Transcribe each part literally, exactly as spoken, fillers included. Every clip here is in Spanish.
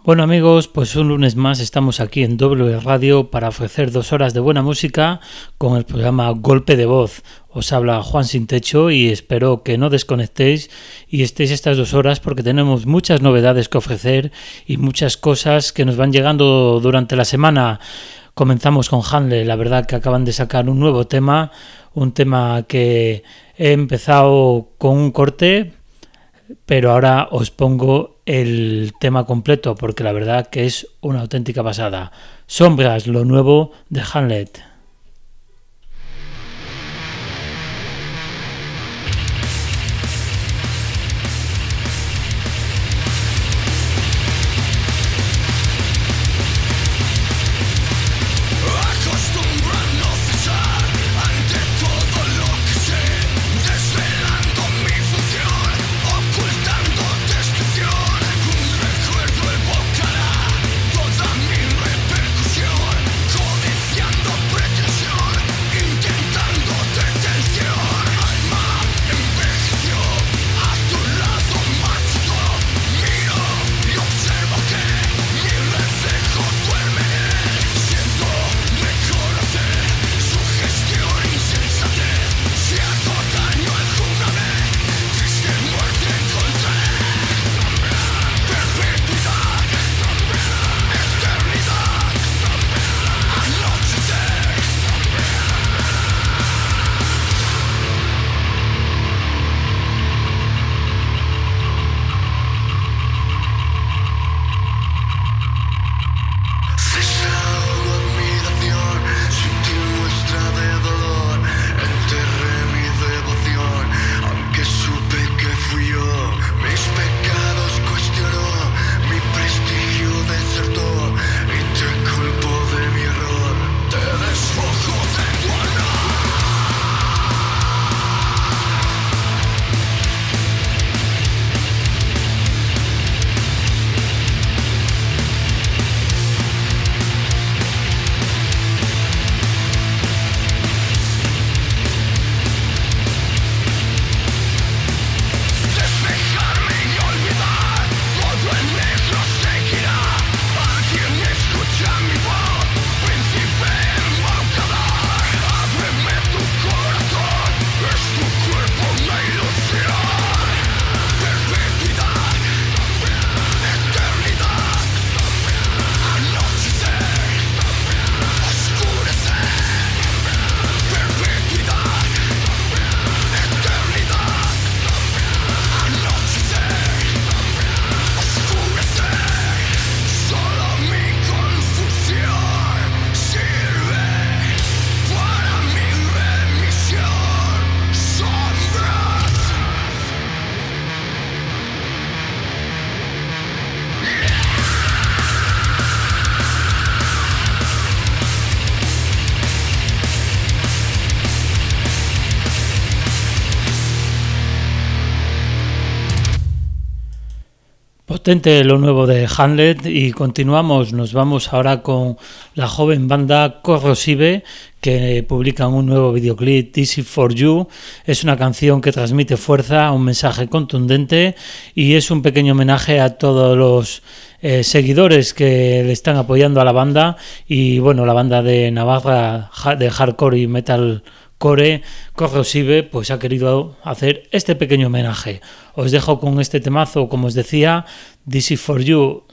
Bueno amigos, pues un lunes más estamos aquí en W Radio para ofrecer dos horas de buena música con el programa Golpe de Voz. Os habla Juan Sin Techo y espero que no desconectéis y estéis estas dos horas porque tenemos muchas novedades que ofrecer y muchas cosas que nos van llegando durante la semana. Comenzamos con Hanle, la verdad que acaban de sacar un nuevo tema, un tema que he empezado con un corte, pero ahora os pongo el tema completo porque la verdad que es una auténtica pasada. Sombras, lo nuevo de Hamlet. Potente lo nuevo de Hamlet y continuamos, nos vamos ahora con la joven banda Corrosive que publican un nuevo videoclip, Easy for You. Es una canción que transmite fuerza, un mensaje contundente y es un pequeño homenaje a todos los eh, seguidores que le están apoyando a la banda y bueno, la banda de Navarra de hardcore y metal Core, Corrosive, pues ha querido hacer este pequeño homenaje. Os dejo con este temazo, como os decía, This is for You.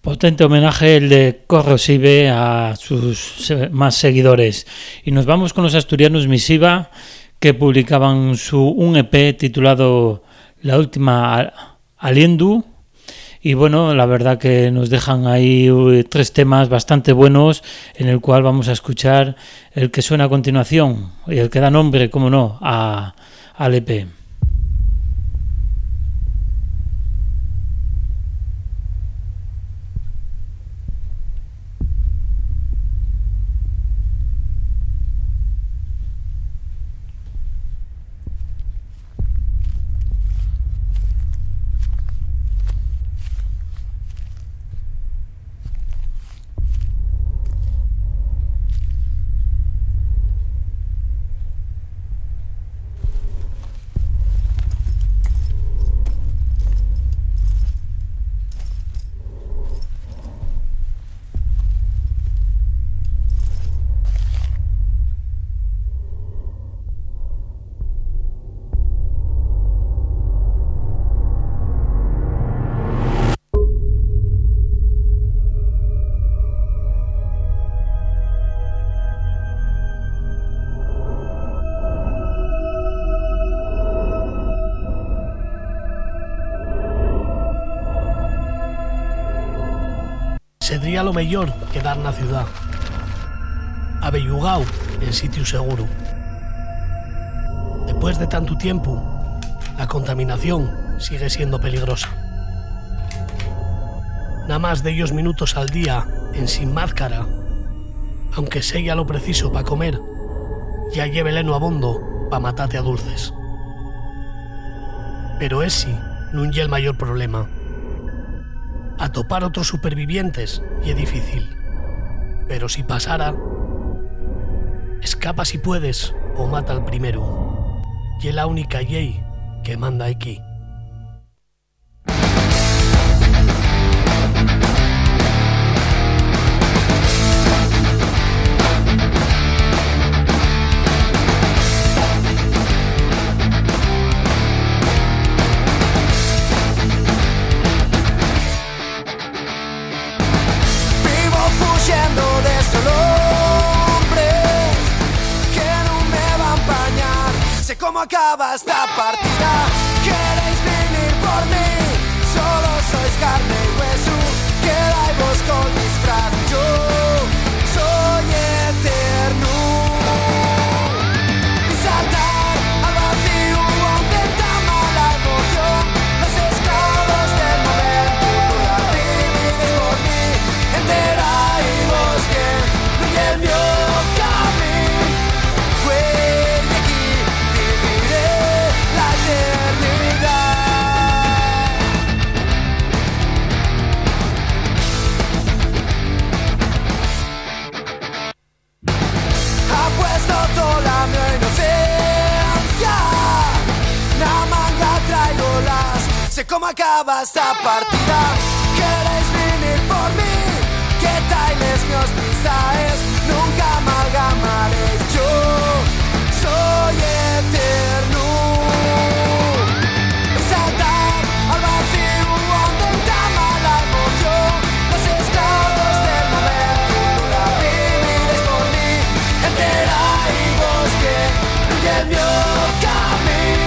Potente homenaje el de Corrosive a sus más seguidores. Y nos vamos con los asturianos Misiva, que publicaban su un E P titulado La Última Aliendu. Y bueno, la verdad que nos dejan ahí tres temas bastante buenos, en el cual vamos a escuchar el que suena a continuación y el que da nombre, como no, a, al E P. Sería lo mellor quedar na ciudad, abellugao en sitio seguro. Después de tanto tiempo, la contaminación sigue siendo peligrosa. Nada más de ellos minutos al día en sin máscara, aunque sea lo preciso para comer, ya lléveleno a bondo pa' matarte a dulces. Pero ese nun ye el mayor problema. Atopar otros supervivientes y es difícil, pero si pasara, escapa si puedes o mata al primero. Y es la única ley que manda aquí. ¿Cómo acaba esta partida? ¿Queréis venir por mí? Solo sois carne y hueso. Quedáis con disfraz. Yo soy eterno. Y saltar al vacío donde está mala emoción. Los esclavos del momento. Tú la vives por mí. Enteráis bien. No y el mío camino. Sé cómo acaba esta partida. ¿Queréis venir por mí? ¿Qué tal mis pisajes? Nunca amalgamaréis. Yo soy eterno. Saltar al vacío donde entama la emoción. Los esclavos del momento. Tú la viviréis por mí. Enteráis bien. Y el mío camino.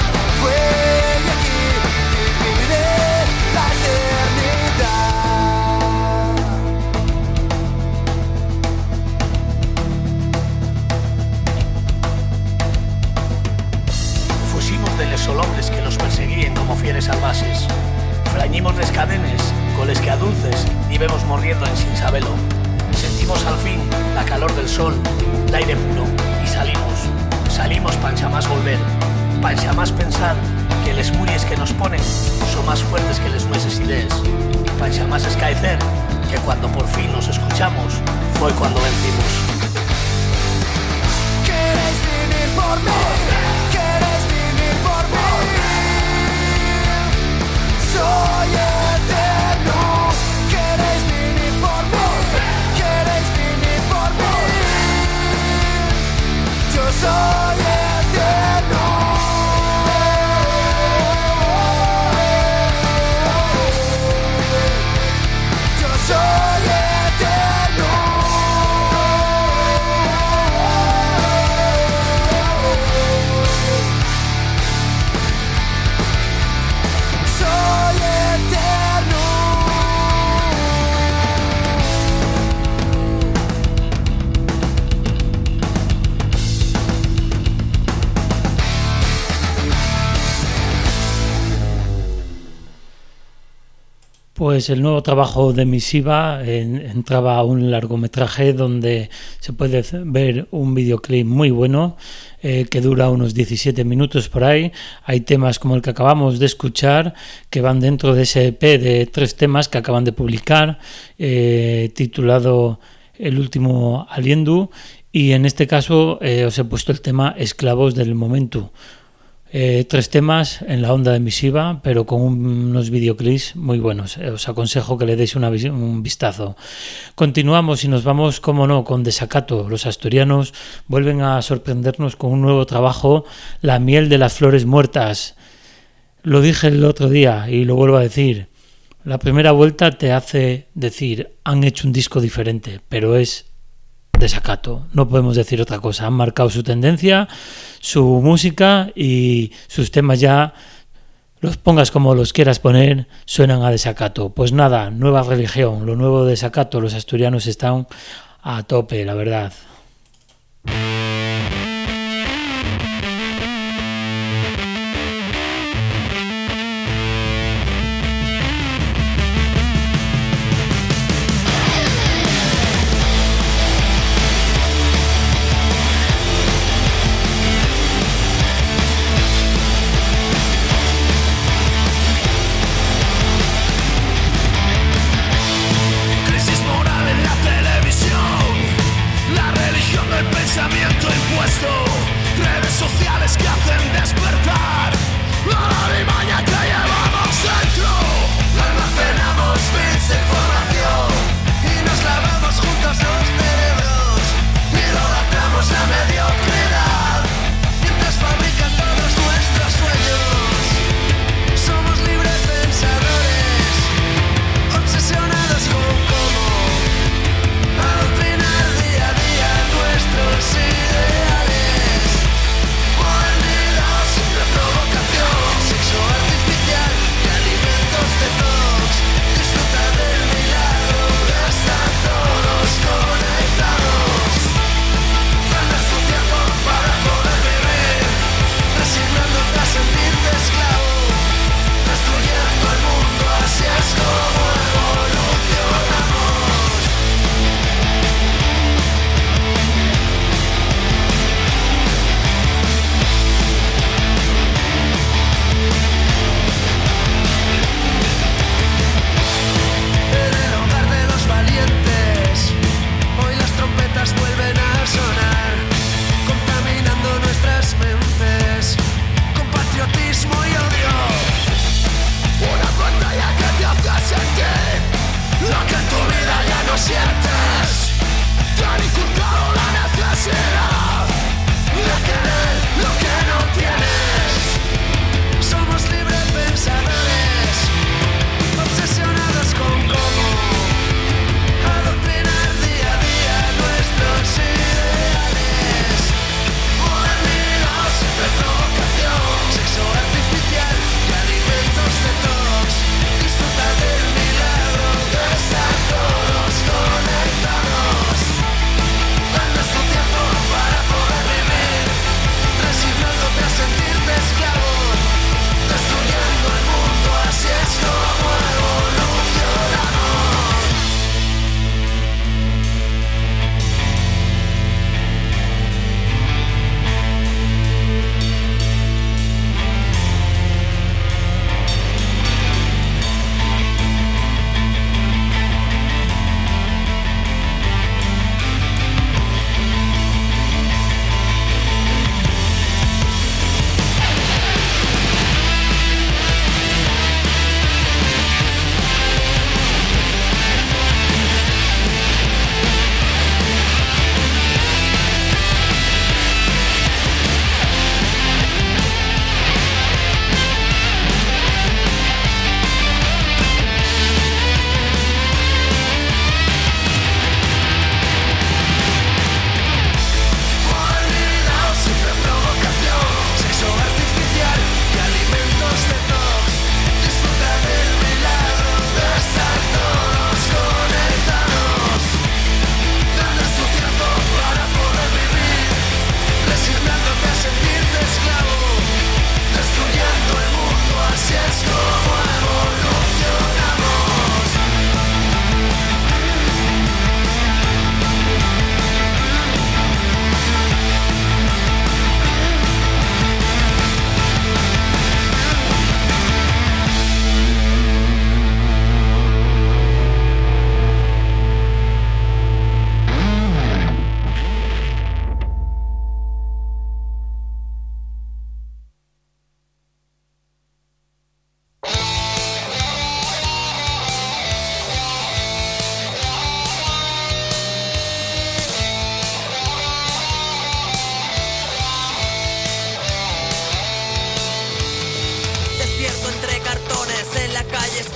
Hombres que los perseguían como fieres salvajes. Frañimos les cadenes con les que a dulces íbamos morriendo en sin sabelo. Sentimos al fin la calor del sol, el aire puro y salimos. Salimos pa' jamás volver, pa' jamás pensar que les muries que nos ponen son más fuertes que les nuestras ideas. Pa' jamás escaecer que cuando por fin nos escuchamos fue cuando vencimos. ¿Queréis venir por mí? Soy eterno. ¿Queréis venir por mí? ¿Queréis venir por mí? Yo soy eterno. Yo Pues el nuevo trabajo de Misiva en, entraba a un largometraje donde se puede ver un videoclip muy bueno eh, que dura unos diecisiete minutos por ahí. Hay temas como el que acabamos de escuchar que van dentro de ese E P de tres temas que acaban de publicar eh, titulado El último Aliendu, y en este caso eh, os he puesto el tema Esclavos del Momento. Eh, tres temas en la onda de Misiva, pero con unos videoclips muy buenos. Eh, os aconsejo que le deis una, un vistazo. Continuamos y nos vamos, como no, con Desacato. Los asturianos vuelven a sorprendernos con un nuevo trabajo, La miel de las flores muertas. Lo dije el otro día y lo vuelvo a decir. La primera vuelta te hace decir, han hecho un disco diferente, pero es Desacato, no podemos decir otra cosa. Han marcado su tendencia, su música, y sus temas, ya los pongas como los quieras poner, suenan a Desacato. Pues nada, nueva religión, lo nuevo de Desacato. Los asturianos están a tope, la verdad. Crisis moral en la televisión, la religión del pensamiento.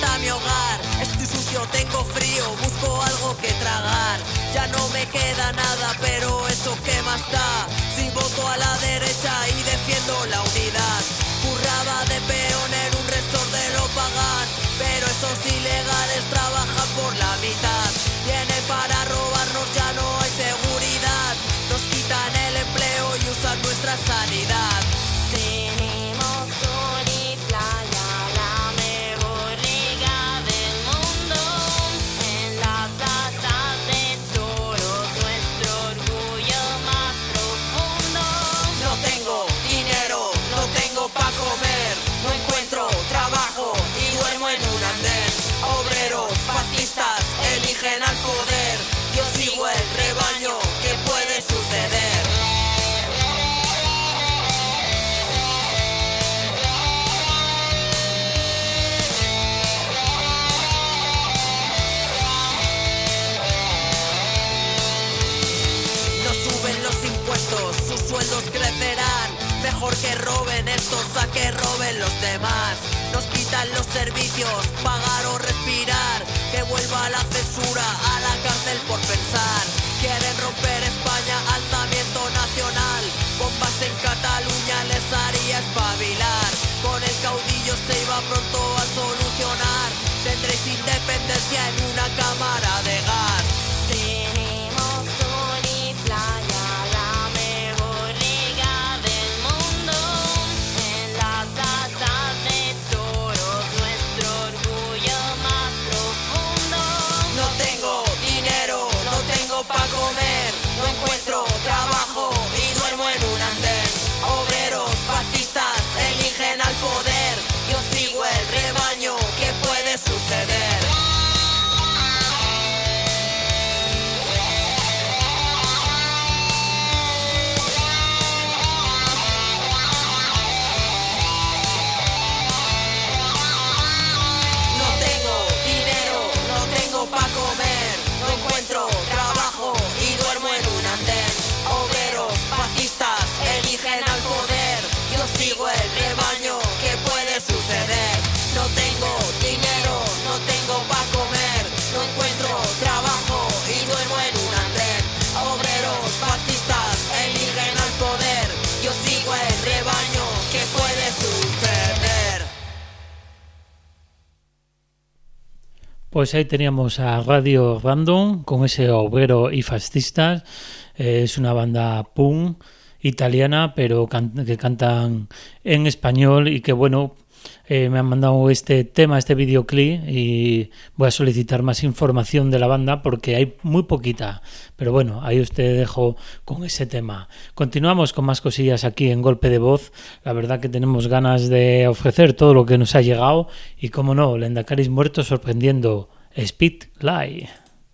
está mi hogar. Estoy sucio, tengo frío, busco algo que tragar. Ya no me queda nada, pero eso qué más da. Si voto a la derecha y defiendo la unidad. Curraba de peón en un resort de lo pagan, pero esos ilegales trabajan por la mitad. Vienen para robarnos, ya no hay seguridad. Nos quitan el empleo y usan nuestra sanidad. Tenemos sol y playa, la mejor liga del mundo. En las plazas de toros, nuestro orgullo más profundo. No tengo dinero, no tengo pa' comer. No encuentro trabajo y duermo en un andén. Obreros, fascistas, eligen al poder. Yo sigo el rebaño, ¿qué puede suceder? Sus sueldos crecerán, mejor que roben estos a que roben los demás. Nos quitan los servicios, pagar o respirar, que vuelva la censura a la cárcel por pensar. Quieren romper España, alzamiento nacional, bombas en Cataluña les haría espabilar. Con el caudillo se iba pronto a solucionar, tendréis independencia en una cámara de gas. Tenemos sol y playa, pa' comer, no encuentro trabajo y duermo en un andén. Obreros, fascistas, eligen al poder. Yo sigo el rebaño, ¿qué puede suceder? No tengo dinero, no tengo pa' comer, no encuentro trabajo y duermo en un andén. Obreros, fascistas, eligen al poder. Yo sigo el rebaño, ¿qué puede suceder? No tengo dinero, no tengo pa' comer, no encuentro trabajo y duermo en un andén. Obreros, fascistas, eligen al poder. Yo sigo el rebaño, ¿qué puede suceder? Pues ahí teníamos a Radio Random con ese Obrero y Fascistas. Eh, es una banda punk italiana, pero can- que cantan en español y que bueno, eh, me han mandado este tema, este videoclip, y voy a solicitar más información de la banda porque hay muy poquita. Pero bueno, ahí os te dejo con ese tema. Continuamos con más cosillas aquí en Golpe de Voz. La verdad que tenemos ganas de ofrecer todo lo que nos ha llegado y, como no, Lendacaris Muertos sorprendiendo Speed Live.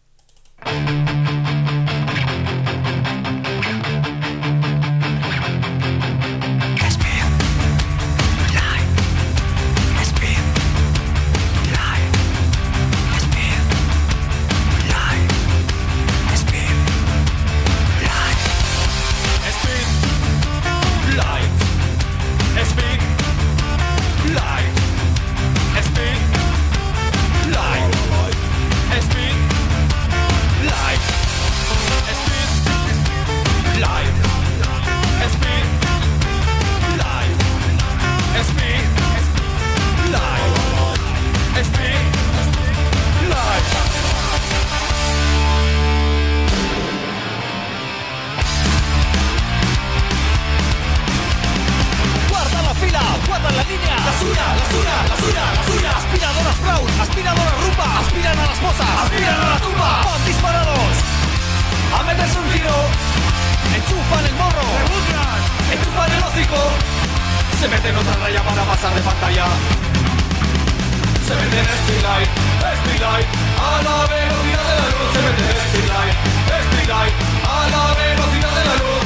Se meten otra raya para pasar de pantalla. Se meten Speedlight, Speedlight, a la velocidad de la luz. Se meten Speedlight, Speedlight, a la velocidad de la luz.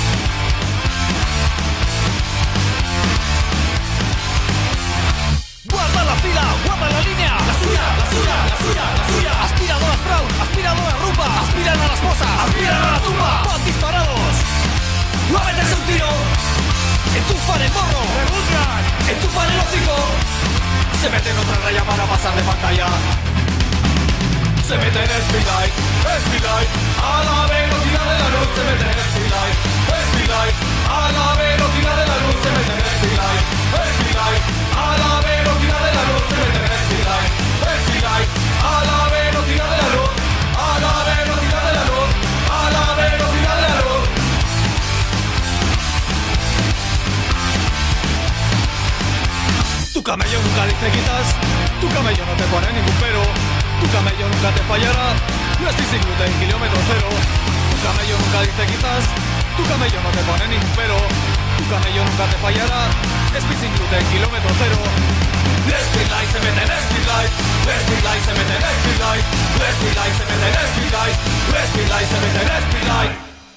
Guarda la fila, guarda la línea. La suya, la suya, la suya, la suya. Aspiradoras Brown, aspiradoras Rumba. Aspiran a las fosas, aspiran a la tumba. Van disparados. Va a meterse un tiro. Enchufan el morro. Rebuzcan, enchufan el hocico. Se mete en otra raya para pasar de pantalla. Se mete en Speedlight, Speedlight, a la velocidad de la luz. Se mete en Speedlight, Speedlight, a la velocidad de la luz. Se mete en Speedlight, Speedlight, a la velocidad de la luz. Se mete en Speedlight, Speedlight, a la velocidad de la luz. A la velocidad de la luz, a la velocidad de la luz. Tu camello nunca dice quitas, tu camello no te pone ningún pero. Tu camello nunca te fallará, no estoy sin gluten, kilómetro cero. Tu camello nunca dice quitas, tu camello no te pone ningún pero. Tu camello nunca te fallará, estoy sin gluten, kilómetro cero. Speedlight se mete en Speedlight, Speedlight se mete en Speedlight, Speedlight se mete en Speedlight, Speedlight se mete en Speedlight.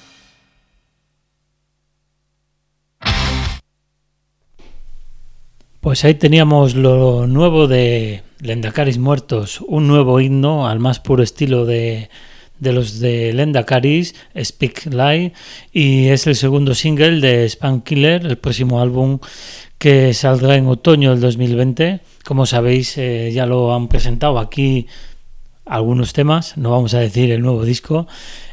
Pues ahí teníamos lo nuevo de Lendakaris Muertos, un nuevo himno al más puro estilo de, de los de Lendakaris, Speak Live, y es el segundo single de Spankiller, el próximo álbum que saldrá en otoño del dos mil veinte. Como sabéis, eh, ya lo han presentado aquí algunos temas, no vamos a decir el nuevo disco,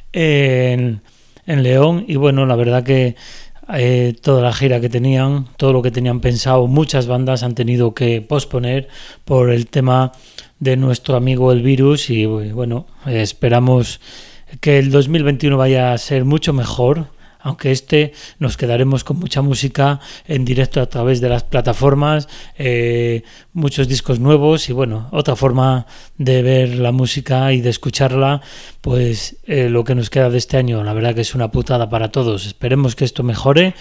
eh, en, en León, y bueno, la verdad que Eh, toda la gira que tenían, todo lo que tenían pensado, muchas bandas han tenido que posponer por el tema de nuestro amigo el virus, y bueno, eh, esperamos que el dos mil veintiuno vaya a ser mucho mejor, aunque este nos quedaremos con mucha música en directo a través de las plataformas, eh, muchos discos nuevos y bueno, otra forma de ver la música y de escucharla, pues eh, lo que nos queda de este año, la verdad que es una putada para todos. Esperemos que esto mejore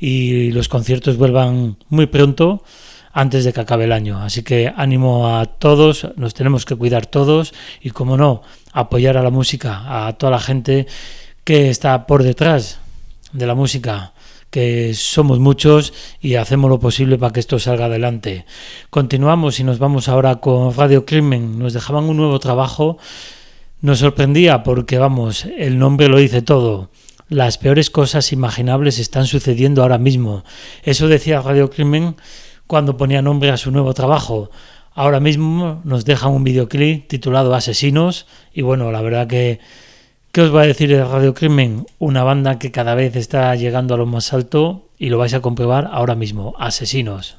y los conciertos vuelvan muy pronto, antes de que acabe el año. Así que ánimo a todos, nos tenemos que cuidar todos y, como no, apoyar a la música, a toda la gente que está por detrás de la música, que somos muchos y hacemos lo posible para que esto salga adelante. Continuamos y nos vamos ahora con Radio Crimen. Nos dejaban un nuevo trabajo, nos sorprendía porque, vamos, el nombre lo dice todo. Las peores cosas imaginables están sucediendo ahora mismo. Eso decía Radio Crimen cuando ponía nombre a su nuevo trabajo. Ahora mismo nos dejan un videoclip titulado Asesinos y bueno, la verdad que ¿qué os va a decir de Radio Crimen? Una banda que cada vez está llegando a lo más alto y lo vais a comprobar ahora mismo. Asesinos.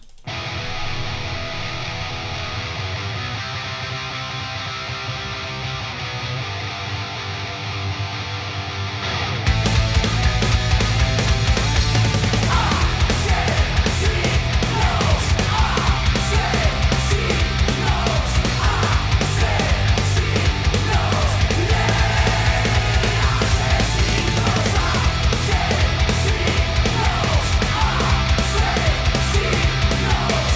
Asesinos,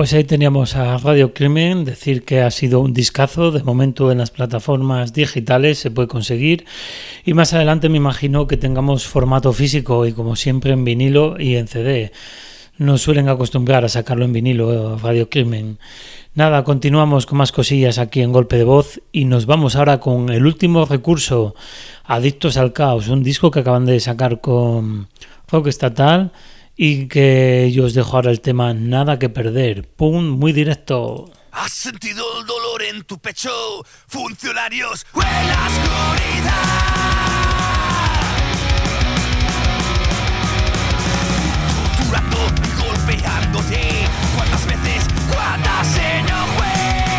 Pues ahí teníamos a Radio Crimen, decir que ha sido un discazo, de momento en las plataformas digitales se puede conseguir y más adelante me imagino que tengamos formato físico y como siempre en vinilo y en C D. Nos suelen acostumbrar a sacarlo en vinilo, Radio Crimen. Nada, continuamos con más cosillas aquí en Golpe de Voz y nos vamos ahora con el último recurso, Adictos al Caos, un disco que acaban de sacar con Rock Estatal y que yo os dejo ahora el tema Nada que Perder. Pum, muy directo. ¿Has sentido el dolor en tu pecho? Funcionarios en la oscuridad. Torturando y golpeándote. ¿Cuántas veces? ¿Cuántas se no fue?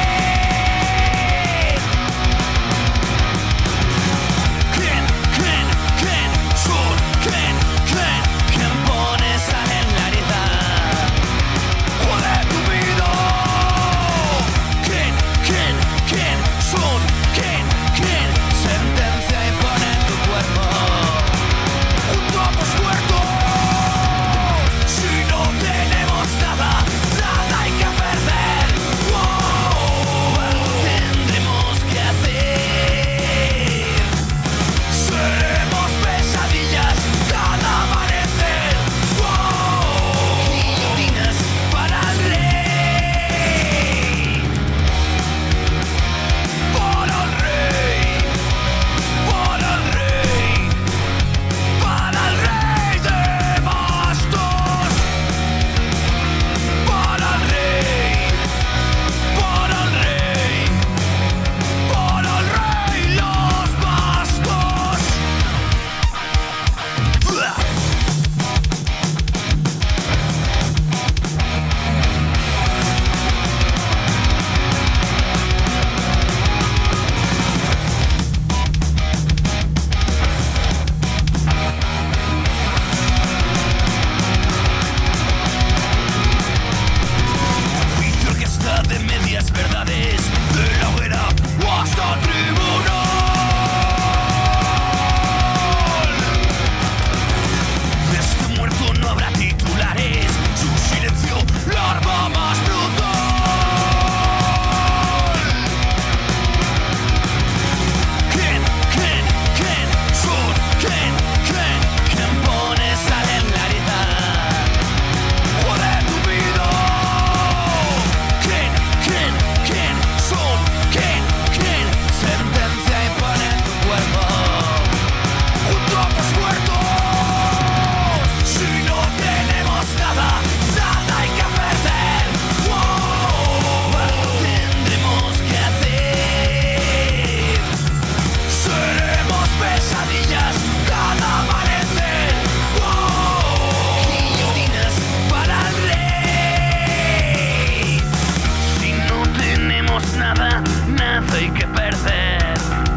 ¿Quién? ¿Quién? ¿Quién? Son ¿quién? ¿Quién? ¿Quién pone sal en la herida? ¡Jode tu vida! ¿Quién? ¿Quién? ¿Quién? Son ¿quién? ¿Quién? Sentencia y pone en tu cuerpo junto a tus muertos. Si no tenemos nada, nada hay que perder. Wow, algo tendremos que hacer. Seremos pesadillas cada amanecer. Wow, guillotinas para el rey. Para el rey. Para el rey. Para el rey de bastos. Para el rey. Para el rey. Para el rey los bastos. Juicio que está de medias verdades, de la hoguera hasta tribunal. De este muerto no habrá titulares, su silencio la arma más brutal. ¿Quién? ¿Quién? ¿Quién? Son ¿quién? ¿Quién? ¿Quién pone sal en la herida? ¡Jode tu vida! ¿Quién? ¿Quién? ¿Quién? Son ¿quién? ¿Quién? Sentencia y pone en tu cuerpo junto a tus muertos. Si no tenemos nada, nada hay que perder. Wow, algo tendremos que hacer. Seremos pesadillas cada amanecer. Wow, guillotinas para el rey. Si no tenemos nada, nada hay que perder.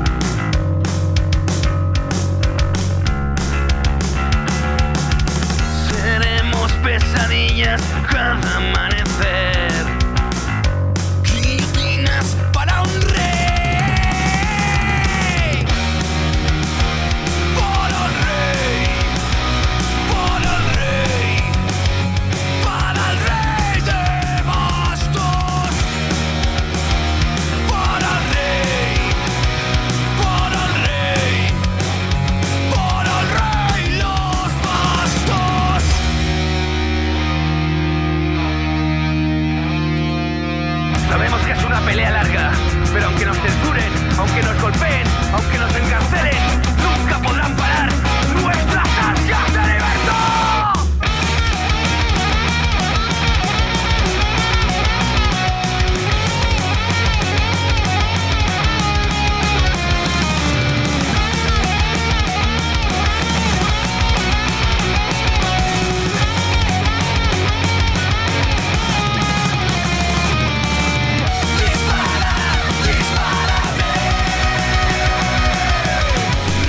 Seremos pesadillas cada amanecer. Guillotinas para un rey. Para el rey. Para el rey. Para el rey de bastos. Para el rey. Para el rey. Para el rey los bastos. Sabemos que es una pelea larga, pero aunque nos censuren, aunque nos golpeen, aunque nos encarcelen, nunca podrán parar nuestras ansias de libertad. Dispara, dispárame.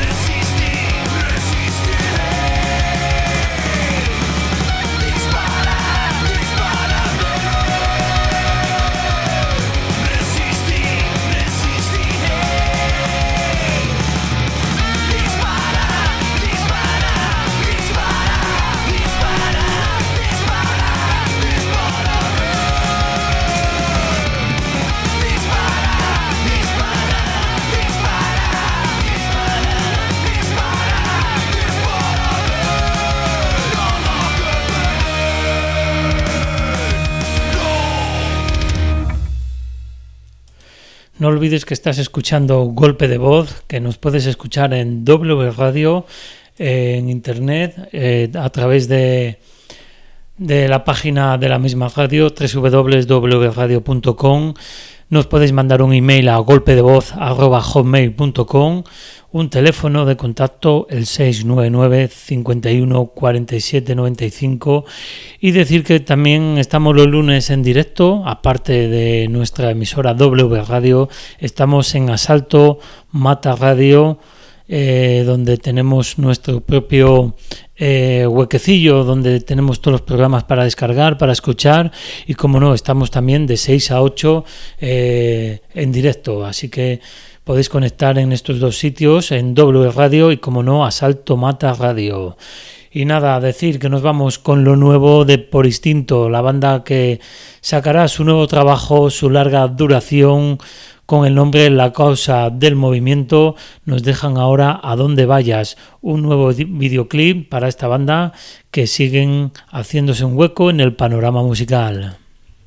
No olvides que estás escuchando Golpe de Voz, que nos puedes escuchar en W Radio, eh, en internet, eh, a través de, de la página de la misma radio, doble u doble u doble u punto w radio punto com. Nos podéis mandar un email a golpedevoz arroba hotmail punto com, un teléfono de contacto el seis nueve nueve, cincuenta y uno, cuarenta y siete, noventa y cinco, y decir que también estamos los lunes en directo, aparte de nuestra emisora W Radio, estamos en Asalto Mata Radio, eh, donde tenemos nuestro propio eh, huequecillo, donde tenemos todos los programas para descargar, para escuchar, y como no, estamos también de seis a ocho eh, en directo, así que podéis conectar en estos dos sitios, en W Radio y como no, Asalto Mata Radio. Y nada, decir que nos vamos con lo nuevo de Por Instinto, la banda que sacará su nuevo trabajo, su larga duración, con el nombre La Causa del Movimiento. Nos dejan ahora A Donde Vayas, un nuevo videoclip para esta banda que siguen haciéndose un hueco en el panorama musical.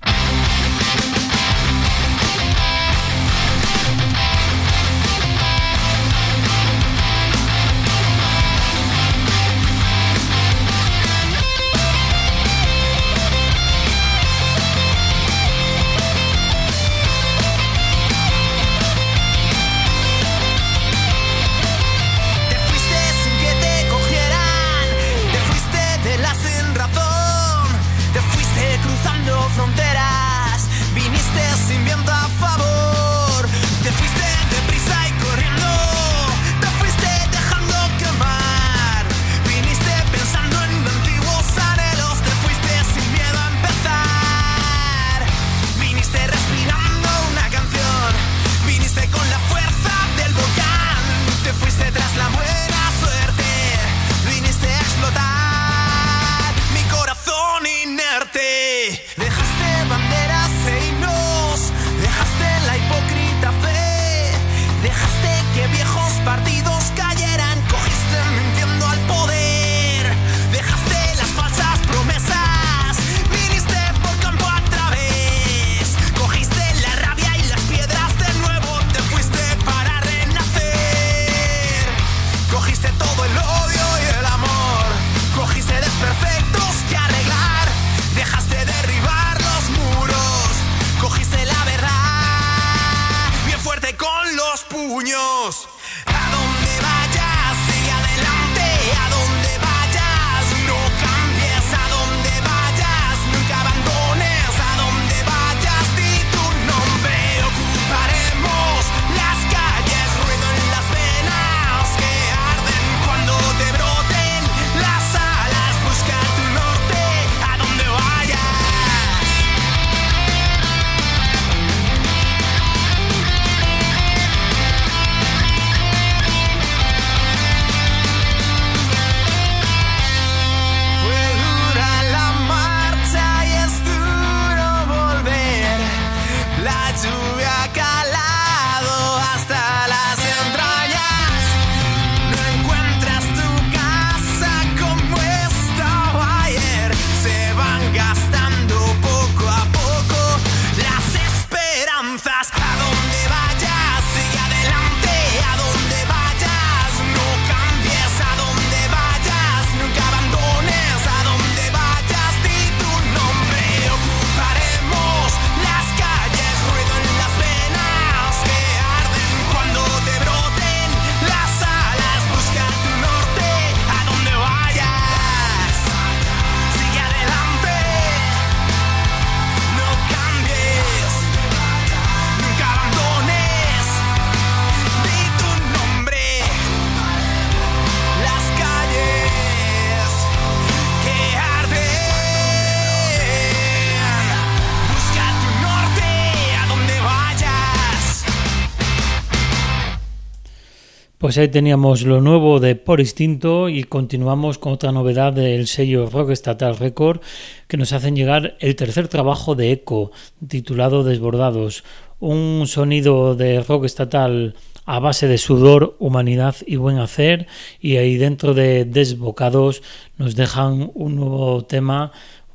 Pues ahí teníamos lo nuevo de Por Instinto y continuamos con otra novedad del sello Rock Estatal Record, que nos hacen llegar el tercer trabajo de Eco, titulado Desbordados, un sonido de rock estatal a base de sudor, humanidad y buen hacer, y ahí dentro de Desbocados nos dejan un nuevo tema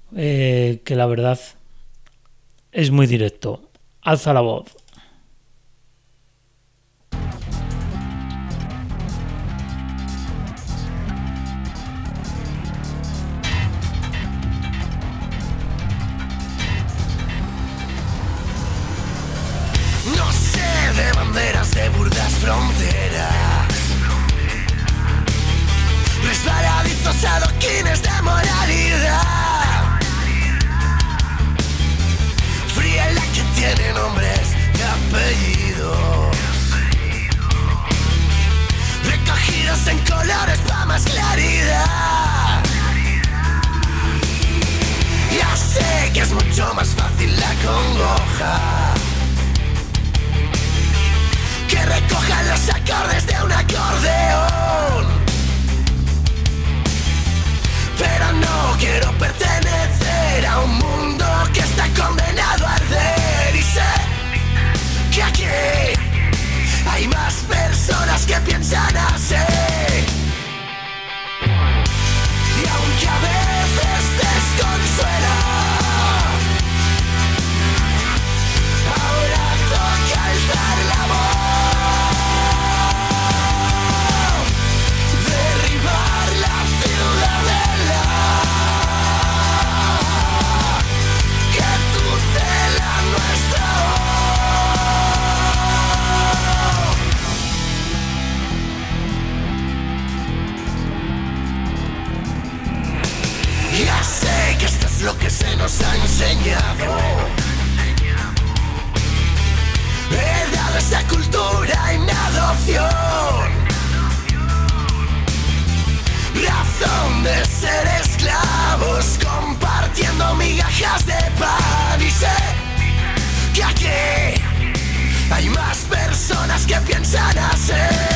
eh, que la verdad es muy directo. Alza la voz. de banderas de burdas fronteras, resbaladizos adoquines de moralidad, fría en la que tiene nombres y apellidos, recogidos en colores pa' más claridad. Ya sé que es mucho más fácil la congoja, que recojan los acordes de un acordeón, pero no quiero pertenecer a un mundo que está condenado a arder. Y sé que aquí hay más personas que piensan así, y aunque a veces desconsuela, ahora toca alzar la voz, derribar la ciudadela, que tutela nuestra voz. Ya sé que esto es lo que se nos ha enseñado. He dado esa cultura en adopción, razón de ser esclavos, compartiendo migajas de pan. Y sé que aquí hay más personas que piensan así,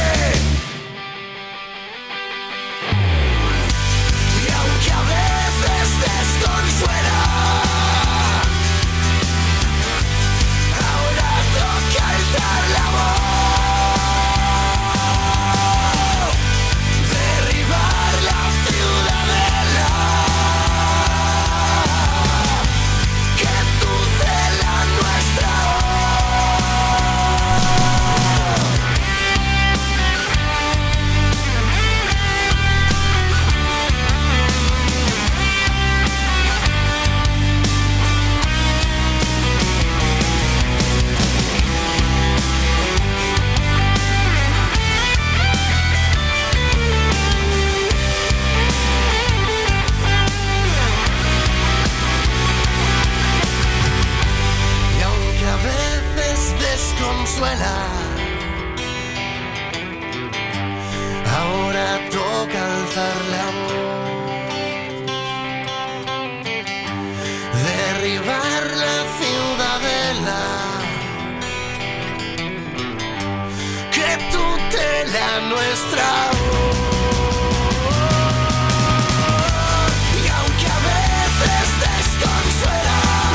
y aunque a veces desconsuela, ahora toca alzar la voz, derribar la ciudadela, que tutela nuestra consuela, ahora toca alzar la voz, derribar la ciudadela, que tutela nuestra voz. Y aunque a veces desconsuela,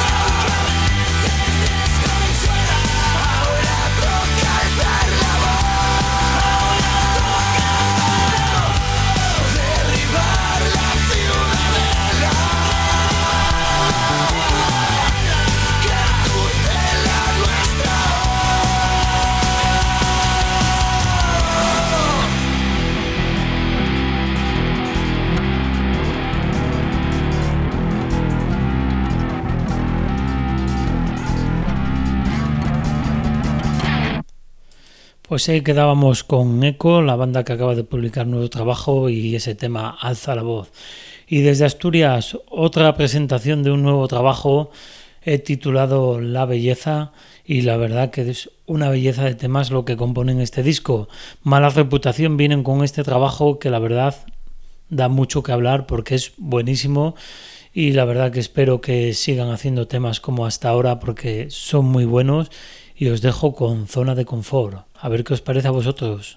Pues ahí quedábamos con Eco, la banda que acaba de publicar nuevo trabajo, y ese tema Alza la voz. Y desde Asturias, otra presentación de un nuevo trabajo, he titulado La Belleza, y la verdad que es una belleza de temas lo que componen este disco. Mala Reputación vienen con este trabajo que la verdad da mucho que hablar porque es buenísimo, y la verdad que espero que sigan haciendo temas como hasta ahora porque son muy buenos. Y os dejo con Zona de Confort. A ver qué os parece a vosotros.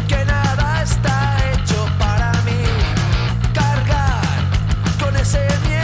Nada está hecho para mí, cargar con ese miedo.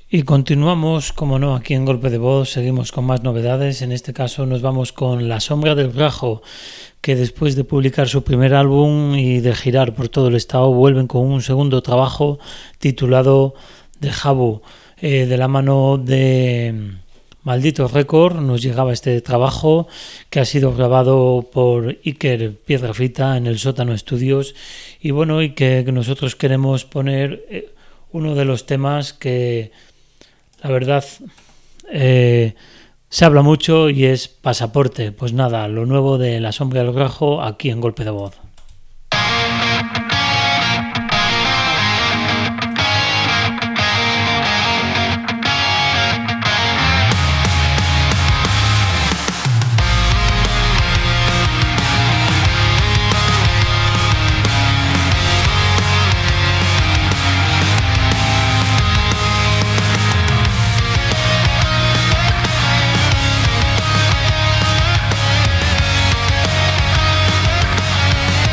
Y continuamos, como no, aquí en Golpe de Voz, seguimos con más novedades. En este caso nos vamos con La Sombra del Grajo, que después de publicar su primer álbum y de girar por todo el estado, vuelven con un segundo trabajo titulado The Jabu. Eh, de la mano de Maldito Record nos llegaba este trabajo, que ha sido grabado por Iker Piedrafita en el Sótano Estudios, y bueno, y que nosotros queremos poner eh, uno de los temas que la verdad eh, se habla mucho, y es Pasaporte. Pues nada, lo nuevo de La Sombra del Grajo aquí en Golpe de Voz. Pasaporte.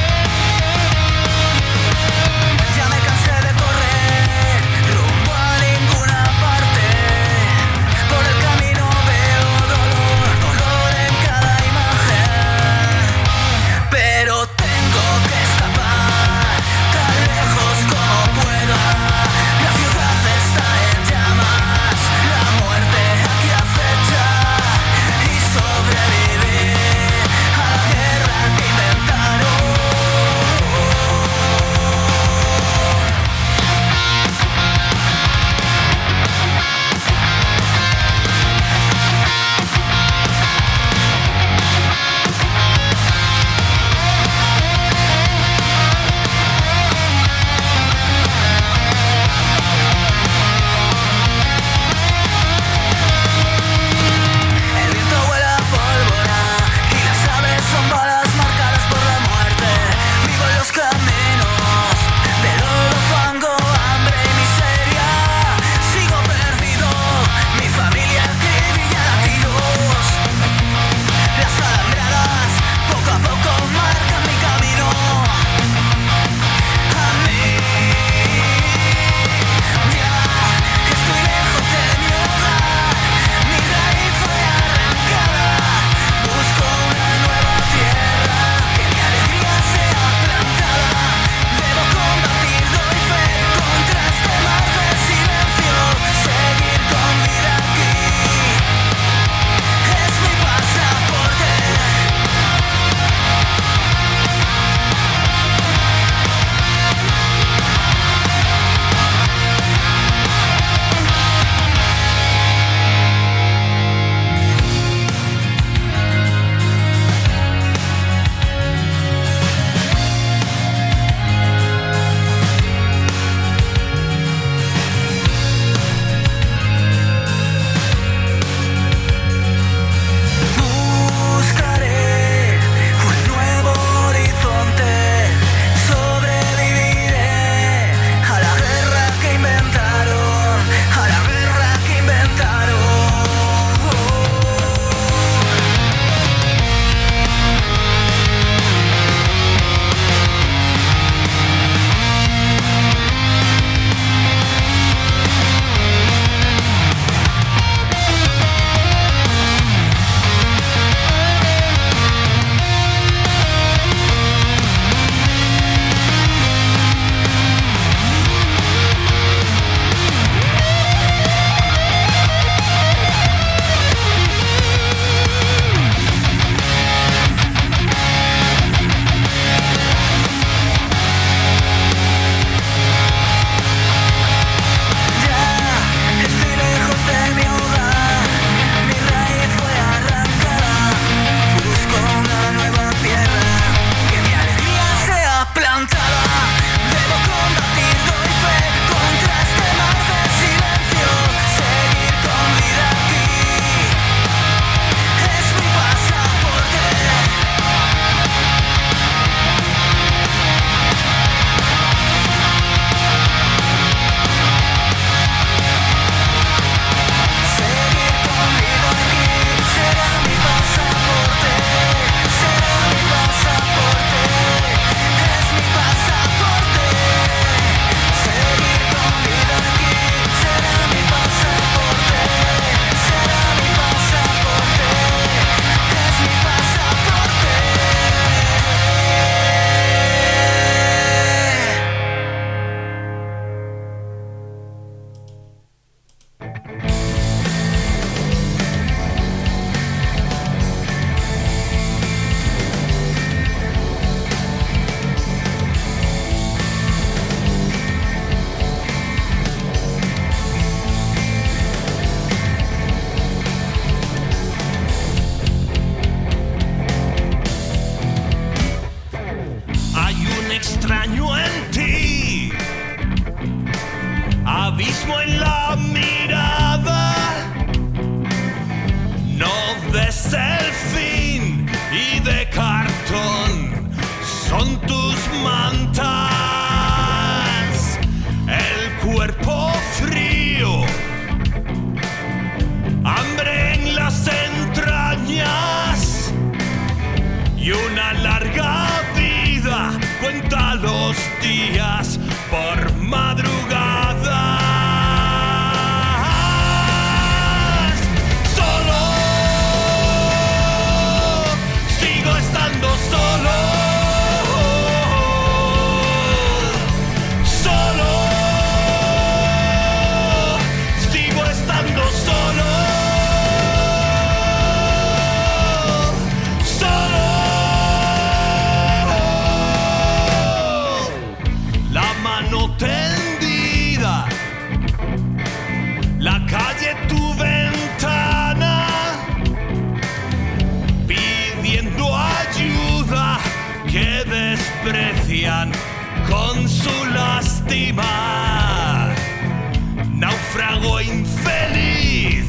con su lástima, náufrago infeliz,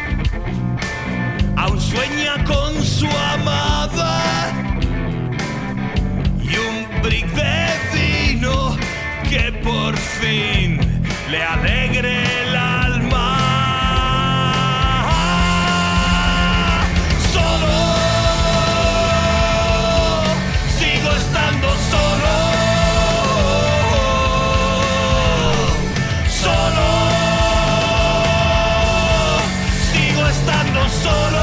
aún sueña con su amada y un brick de vino que por fin le alegre el alma. Solo, sigo estando solo. Solo, sigo estando solo.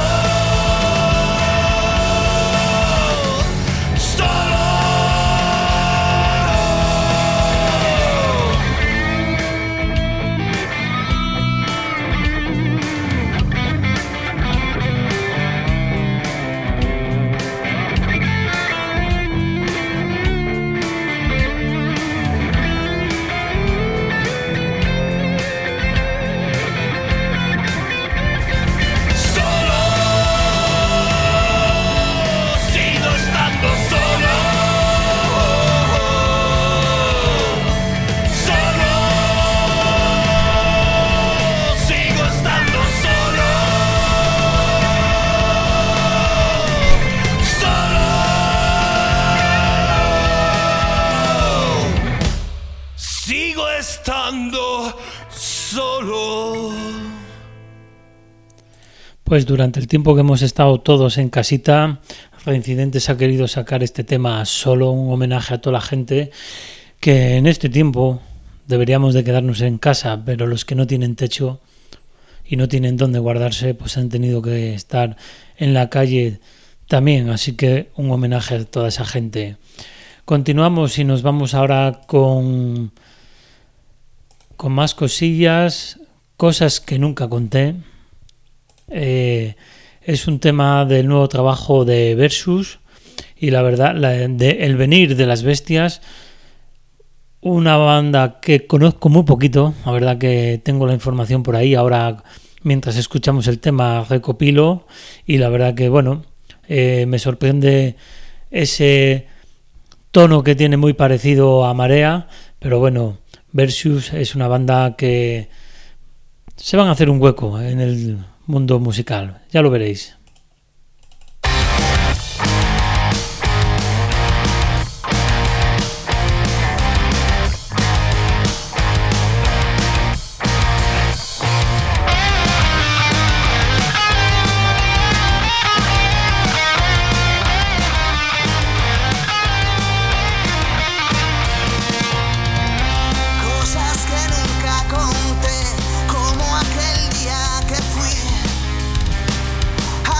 Pues durante el tiempo que hemos estado todos en casita, Reincidentes ha querido sacar este tema solo, un homenaje a toda la gente que en este tiempo deberíamos de quedarnos en casa, pero los que no tienen techo y no tienen dónde guardarse, pues han tenido que estar en la calle también, así que un homenaje a toda esa gente. Continuamos y nos vamos ahora con, con más cosillas, cosas que nunca conté. Eh, es un tema del nuevo trabajo de Versus y la verdad, la de El Venir de las Bestias, una banda que conozco muy poquito, la verdad que tengo la información por ahí, ahora mientras escuchamos el tema recopilo y la verdad que bueno, eh, me sorprende ese tono que tiene muy parecido a Marea, pero bueno, Versus es una banda que se van a hacer un hueco en el mundo musical, ya lo veréis. Cosas que nunca conté, como aquel día que fui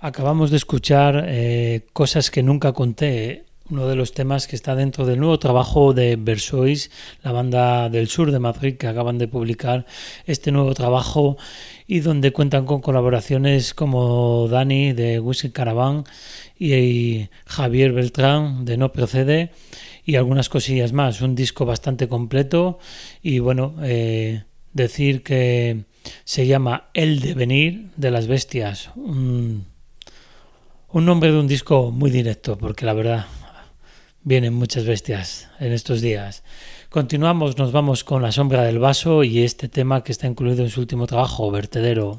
Acabamos de escuchar eh, Cosas que nunca conté, uno de los temas que está dentro del nuevo trabajo de Versois, la banda del sur de Madrid, que acaban de publicar este nuevo trabajo y donde cuentan con colaboraciones como Dani de Whisky Caravan y, y Javier Beltrán de No Procede y algunas cosillas más. Un disco bastante completo y bueno, eh, decir que se llama El Devenir de las Bestias, un, un nombre de un disco muy directo, porque la verdad vienen muchas bestias en estos días. Continuamos, nos vamos con La Sombra del Vaso y este tema que está incluido en su último trabajo, Vertedero.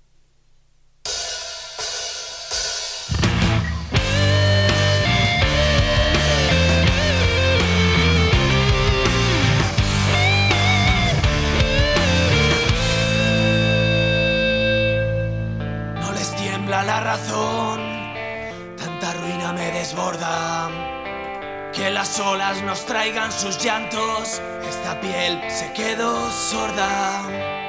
No les tiembla la razón, tanta ruina me desborda. Que las olas nos traigan sus llantos, esta piel se quedó sorda.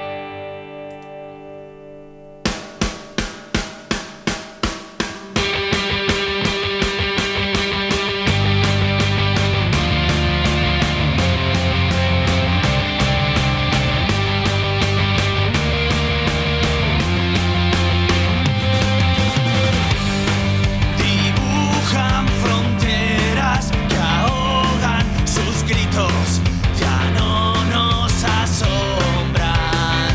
Ya no nos asombran.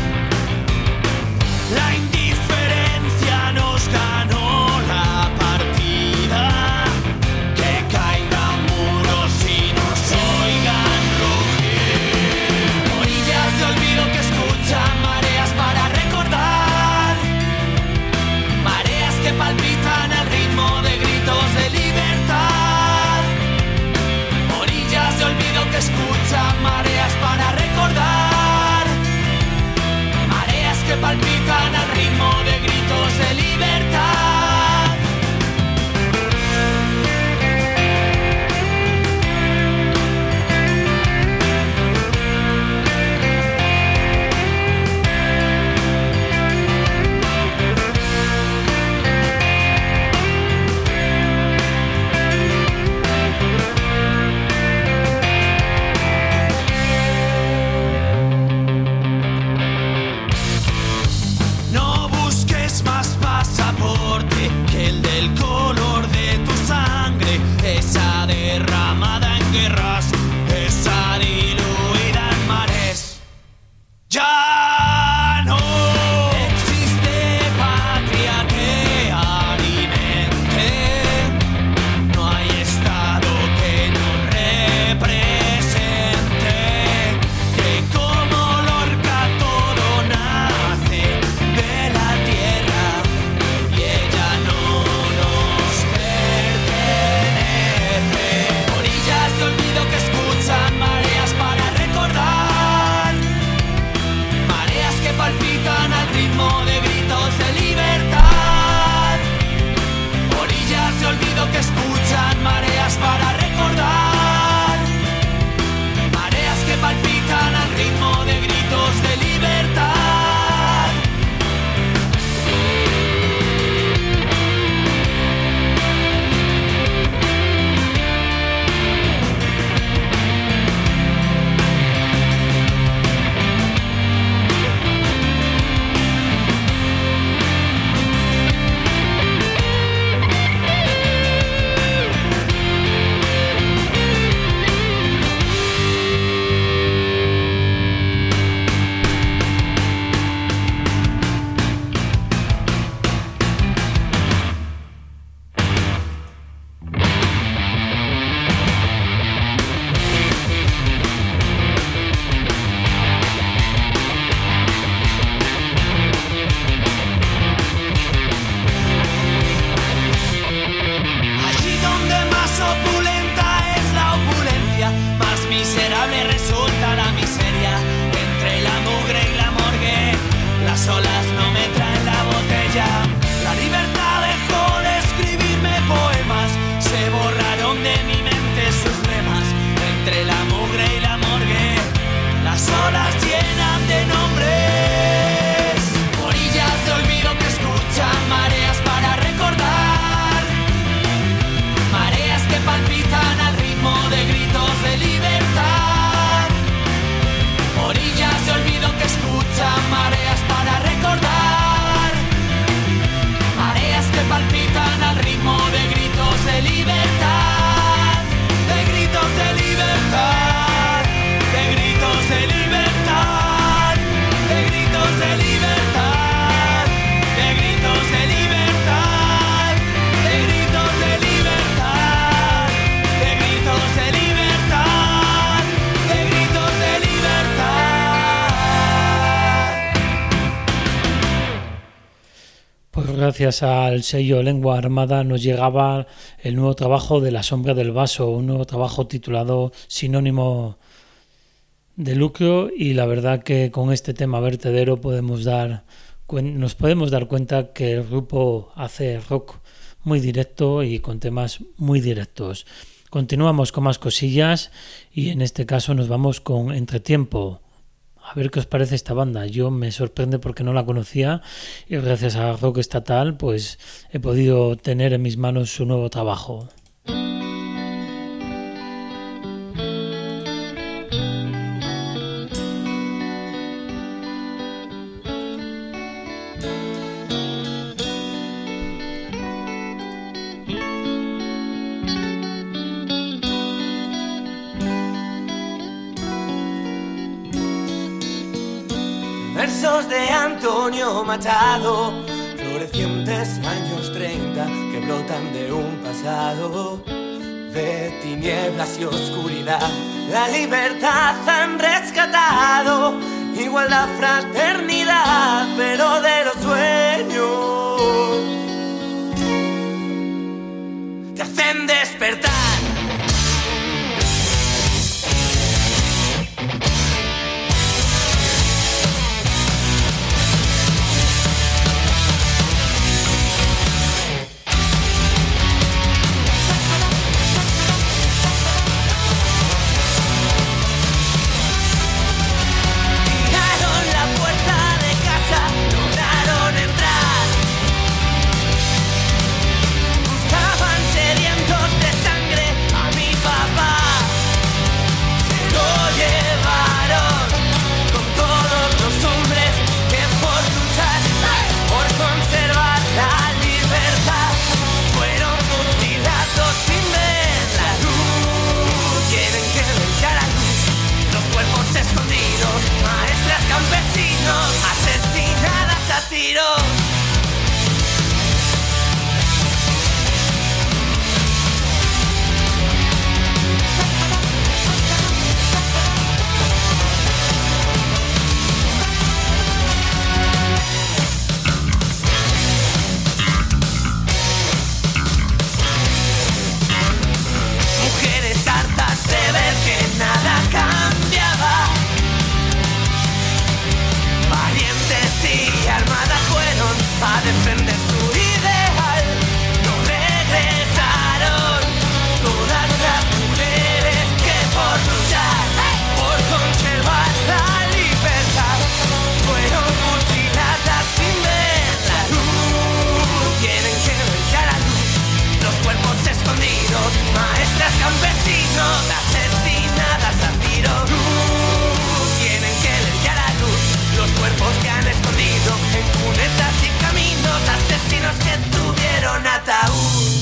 Orillas de olvido que escuchan mareas para recordar. gracias al sello Lengua Armada nos llegaba el nuevo trabajo de La Sombra del Vaso, un nuevo trabajo titulado Sinónimo de Lucro, y la verdad que con este tema vertedero podemos dar, nos podemos dar cuenta que el grupo hace rock muy directo y con temas muy directos. Continuamos con más cosillas y en este caso nos vamos con Entretiempo. A ver qué os parece esta banda. Yo me sorprende porque no la conocía y gracias a Rock Estatal pues he podido tener en mis manos su nuevo trabajo. Versos de Antonio Machado, florecientes años treinta que brotan de un pasado de tinieblas y oscuridad. La libertad han rescatado, igualdad, fraternidad, pero de los sueños te hacen despertar. Asesinadas a tiros. Mujeres hartas de ver que nada cambiaba, y armadas fueron a defender su ideal. No regresaron todas las mujeres que por luchar, por conservar la libertad, fueron fusiladas sin ver la luz. Tienen que brillar a luz los cuerpos escondidos, maestras, campesinos, asesinadas a tiro. Tienen que brillar a luz los cuerpos que han escondido en cunetas y caminos, asesinos que tuvieron ataúd.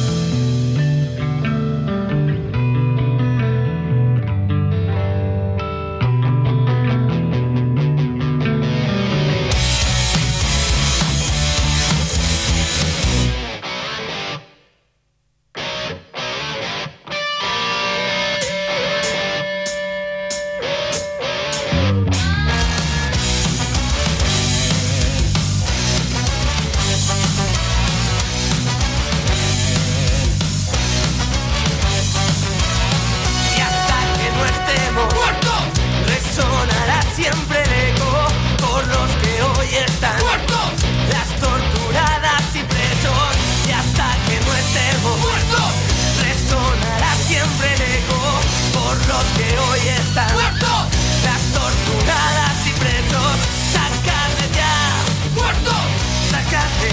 Siempre el eco por los que hoy están muertos, las torturadas y presos, y hasta que no estemos muertos, resonará siempre el eco por los que hoy están muertos, las torturadas y presos. Sacadle ya, muertos, sacadle,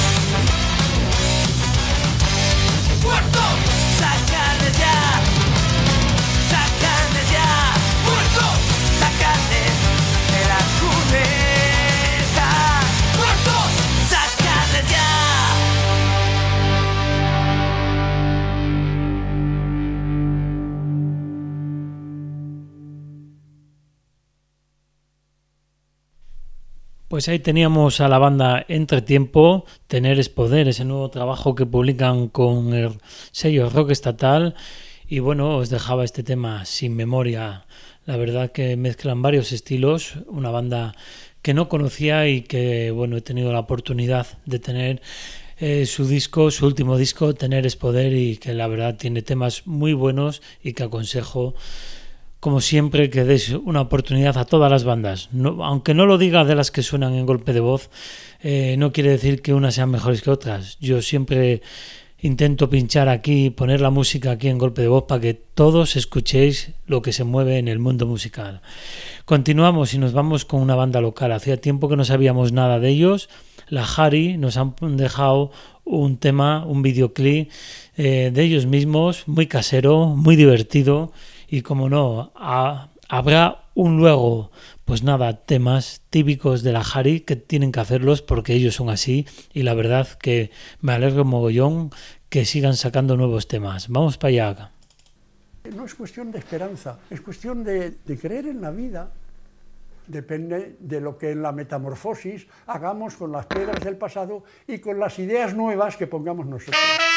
muertos, sacadle ya, sacadle ya, muertos, sacadle de las cunetas, muertos, sacadle ya. Pues ahí teníamos a la banda Entretiempo, Tener es Poder, ese nuevo trabajo que publican con el sello Rock Estatal. Y bueno, os dejaba este tema Sin Memoria. La verdad que mezclan varios estilos, una banda que no conocía y que, bueno, he tenido la oportunidad de tener eh, su disco, su último disco, Tener es Poder, y que la verdad tiene temas muy buenos y que aconsejo, como siempre, que deis una oportunidad a todas las bandas. No, aunque no lo diga de las que suenan en Golpe de Voz, eh, no quiere decir que unas sean mejores que otras. Yo siempre intento pinchar aquí, poner la música aquí en Golpe de Voz para que todos escuchéis lo que se mueve en el mundo musical. Continuamos y nos vamos con una banda local. Hacía tiempo que no sabíamos nada de ellos. La Hari nos han dejado un tema, un videoclip eh, de ellos mismos, muy casero, muy divertido, y como no, a, habrá un luego, pues nada, temas típicos de la Hari que tienen que hacerlos porque ellos son así, y la verdad que me alegro mogollón que sigan sacando nuevos temas. Vamos para allá. No es cuestión de esperanza, es cuestión de, de creer en la vida. Depende de lo que en la metamorfosis hagamos con las piedras del pasado y con las ideas nuevas que pongamos nosotros.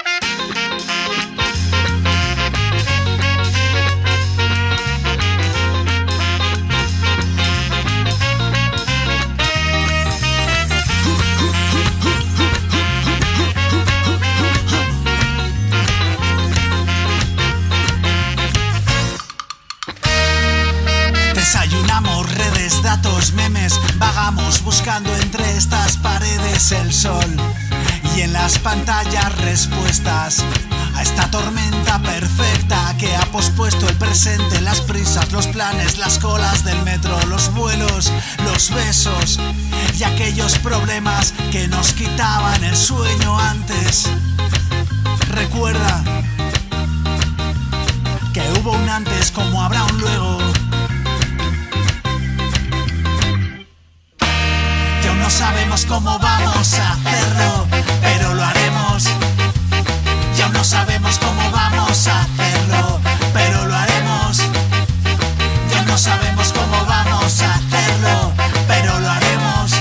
Desayunamos redes, datos, memes, vagamos buscando entre estas paredes el sol y en las pantallas respuestas a esta tormenta perfecta que ha pospuesto el presente, las prisas, los planes, las colas del metro, los vuelos, los besos y aquellos problemas que nos quitaban el sueño antes. Recuerda que hubo un antes como habrá un luego. No sabemos cómo vamos a hacerlo, pero lo haremos. Ya no sabemos cómo vamos a hacerlo, pero lo haremos. Ya no sabemos cómo vamos a hacerlo, pero lo haremos.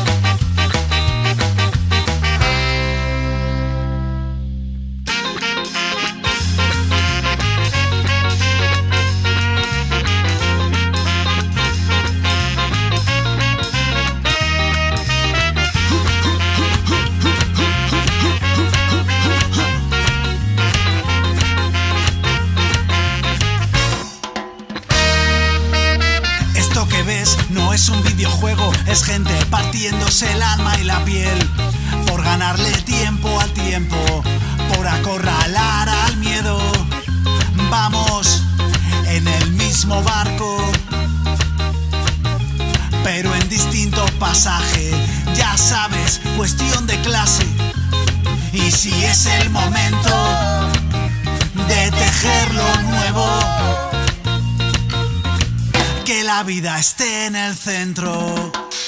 No es un videojuego, es gente partiéndose el alma y la piel por ganarle tiempo al tiempo, por acorralar al miedo. Vamos en el mismo barco, pero en distinto pasaje. Ya sabes, cuestión de clase. Y si es el momento de tejer lo nuevo, que la vida esté en el centro.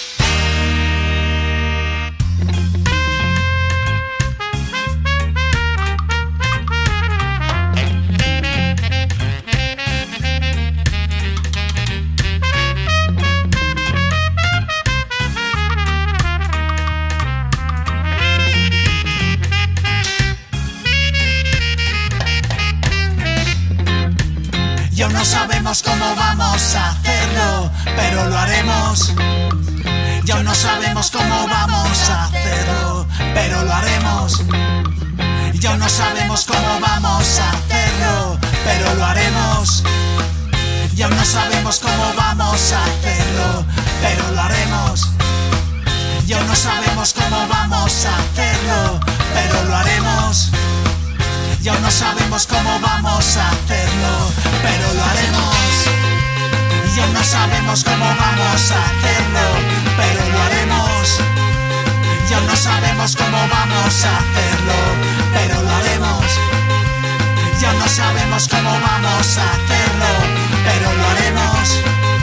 Ya no sabemos cómo vamos a hacerlo, pero lo haremos. Ya no sabemos cómo vamos a hacerlo, pero lo haremos. Ya no sabemos cómo vamos a hacerlo, pero lo haremos. Ya no sabemos cómo vamos a hacerlo, pero lo haremos. Ya no sabemos cómo vamos a hacerlo, pero lo haremos. Ya no sabemos cómo vamos a hacerlo, pero lo haremos. Ya no sabemos cómo vamos a hacerlo, pero lo haremos. Ya no sabemos cómo vamos a hacerlo, pero lo haremos. Ya no sabemos cómo vamos a hacerlo, pero lo haremos.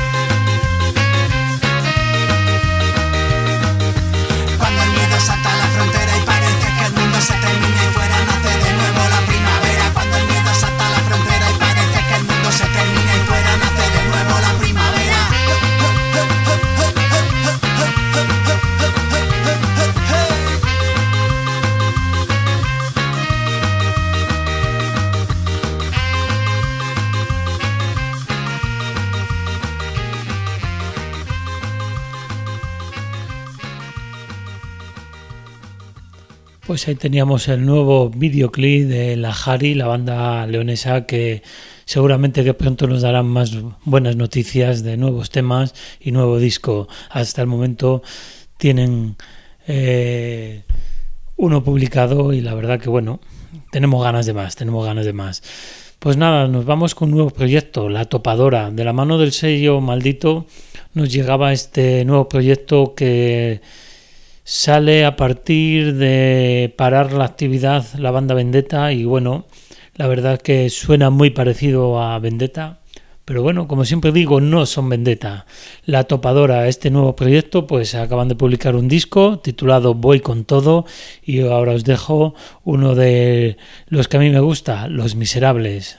Cuando el miedo salta la frontera y parece que el mundo se termina y fuera nace de nuevo la primavera. Cuando el miedo salta la frontera y parece que el mundo se termina y fuera nace de nuevo la primavera. Pues ahí teníamos el nuevo videoclip de La Jari, la banda leonesa, que seguramente que pronto nos darán más buenas noticias de nuevos temas y nuevo disco. Hasta el momento tienen eh, uno publicado y la verdad que bueno, tenemos ganas de más, tenemos ganas de más. Pues nada, nos vamos con un nuevo proyecto, La Topadora. De la mano del sello Maldito nos llegaba este nuevo proyecto que sale a partir de parar la actividad la banda Vendetta y bueno, la verdad que suena muy parecido a Vendetta, pero bueno, como siempre digo, no son Vendetta. La Topadora, este nuevo proyecto, pues acaban de publicar un disco titulado Voy con todo y ahora os dejo uno de los que a mí me gusta, Los Miserables.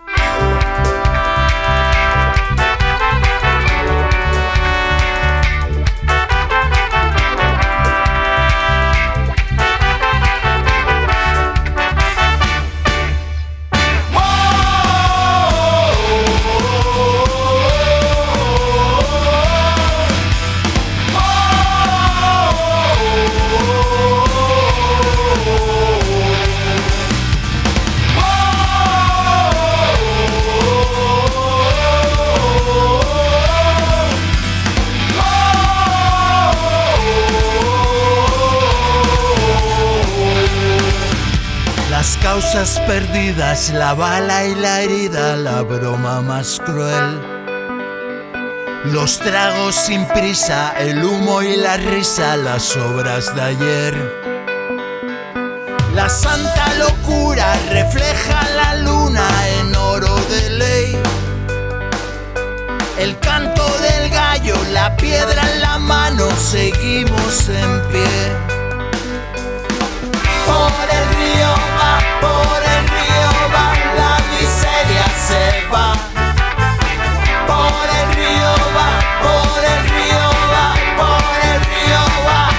Las causas perdidas, la bala y la herida, la broma más cruel. Los tragos sin prisa, el humo y la risa, las obras de ayer. La santa locura refleja la luna en oro de ley. El canto del gallo, la piedra en la mano, seguimos en pie. Por el río va, por el río va, la miseria se va. Por el río va, por el río va, por el río va.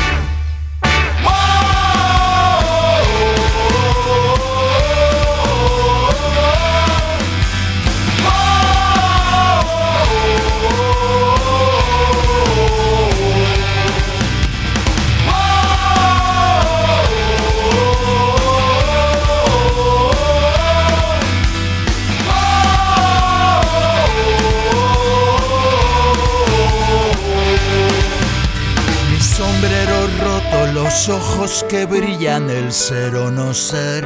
Sombrero roto, los ojos que brillan, el ser o no ser.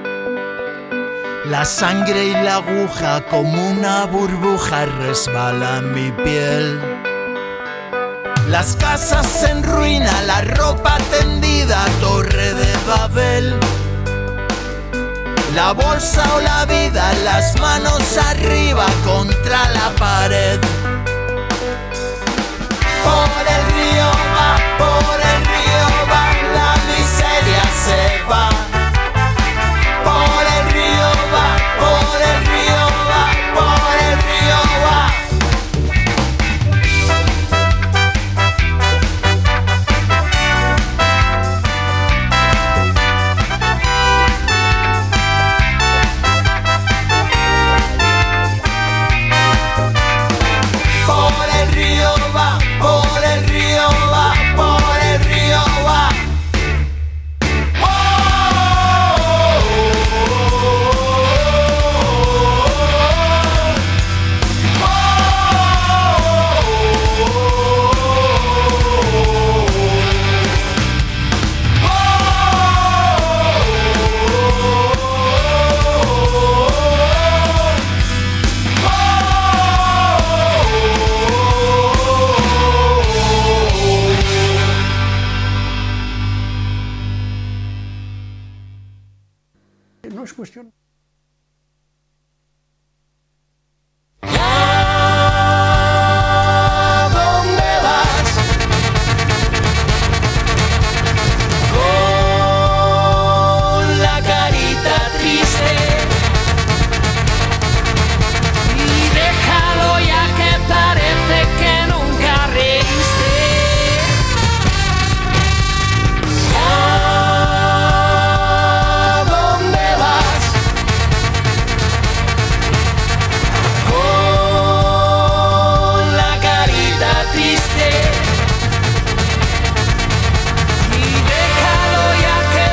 La sangre y la aguja como una burbuja resbalan mi piel. Las casas en ruina, la ropa tendida, Torre de Babel. La bolsa o la vida, las manos arriba contra la pared. Por el río va, por el río va, la miseria se va. Por el río va, por el río va, por el río va. Por el río va, por el río va, por el río va. No es cuestión. ¿A dónde vas? Con la carita triste. Y déjalo ya que parece que nunca reíste. ¿A dónde vas? Con la carita triste. Y déjalo ya que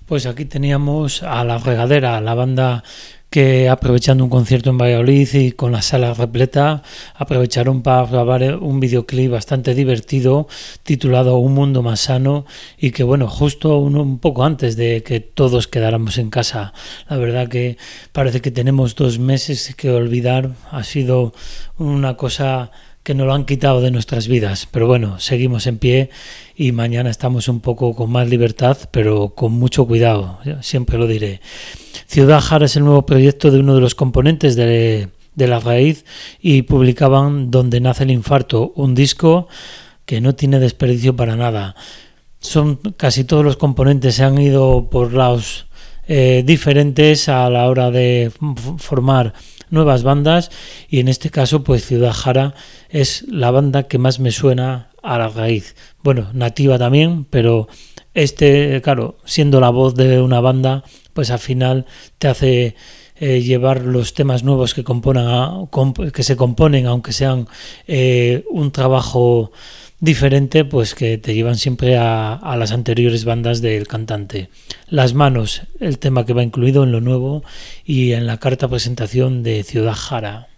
Pues aquí teníamos a La Regadera, la banda que, aprovechando un concierto en Valladolid y con la sala repleta, aprovecharon para grabar un videoclip bastante divertido titulado Un Mundo Más Sano, y que bueno, justo un, un poco antes de que todos quedáramos en casa. La verdad que parece que tenemos dos meses que olvidar, ha sido una cosa que nos lo han quitado de nuestras vidas, pero bueno, seguimos en pie y mañana estamos un poco con más libertad, pero con mucho cuidado, siempre lo diré. Ciudad Jara es el nuevo proyecto de uno de los componentes de, de La Raíz, y publicaban Donde nace el infarto, un disco que no tiene desperdicio para nada. Son casi todos los componentes se han ido por lados eh, diferentes a la hora de f- formar nuevas bandas, y en este caso pues Ciudad Jara es la banda que más me suena a La Raíz. Bueno, Nativa también, pero este, claro, siendo la voz de una banda, pues al final te hace eh, llevar los temas nuevos que componen a, comp- que se componen, aunque sean eh, un trabajo diferente, pues que te llevan siempre a, a las anteriores bandas del cantante. Las Manos, el tema que va incluido en lo nuevo y en la carta presentación de Ciudad Jara.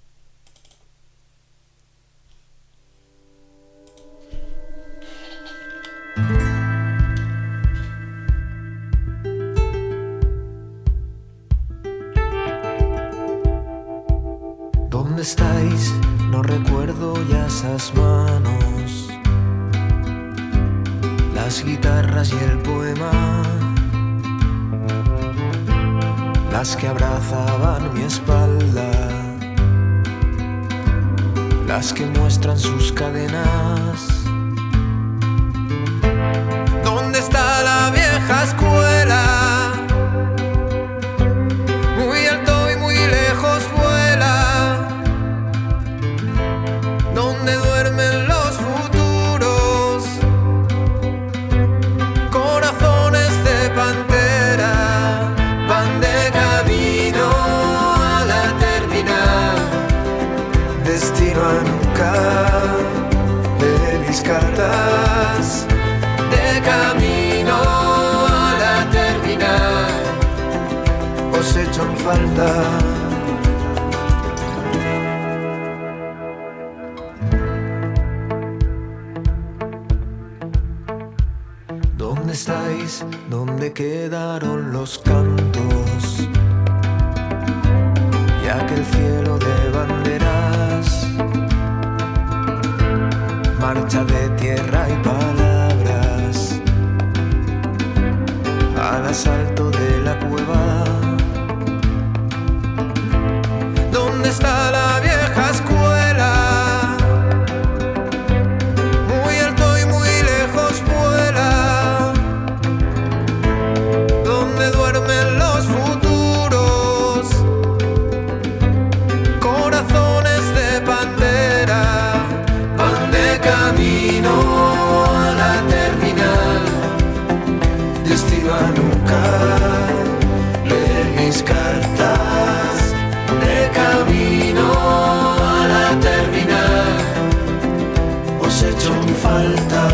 ¿Dónde estáis? No recuerdo ya esas manos, las guitarras y el poema, las que abrazaban mi espalda, las que muestran sus cadenas. ¿Dónde está la vieja escuela? Muy alto y muy lejos vuela, donde duermen los futuros, corazones de pantera, van de camino a la terminal, destino a nunca de mis cartas, de camino a la terminal, os echo en falta. ¿Dónde estáis? ¿Dónde quedaron los cantos? Y aquel cielo de banderas, marcha de tierra y palabras, al asalto de la cueva. ¿Dónde está la vieja escuela? Muy alto y muy lejos vuela, donde duermen los futuros, corazones de pantera, van de camino a la terminal, destino a nunca leer mis cartas, de camino a la terminal, os echo en falta.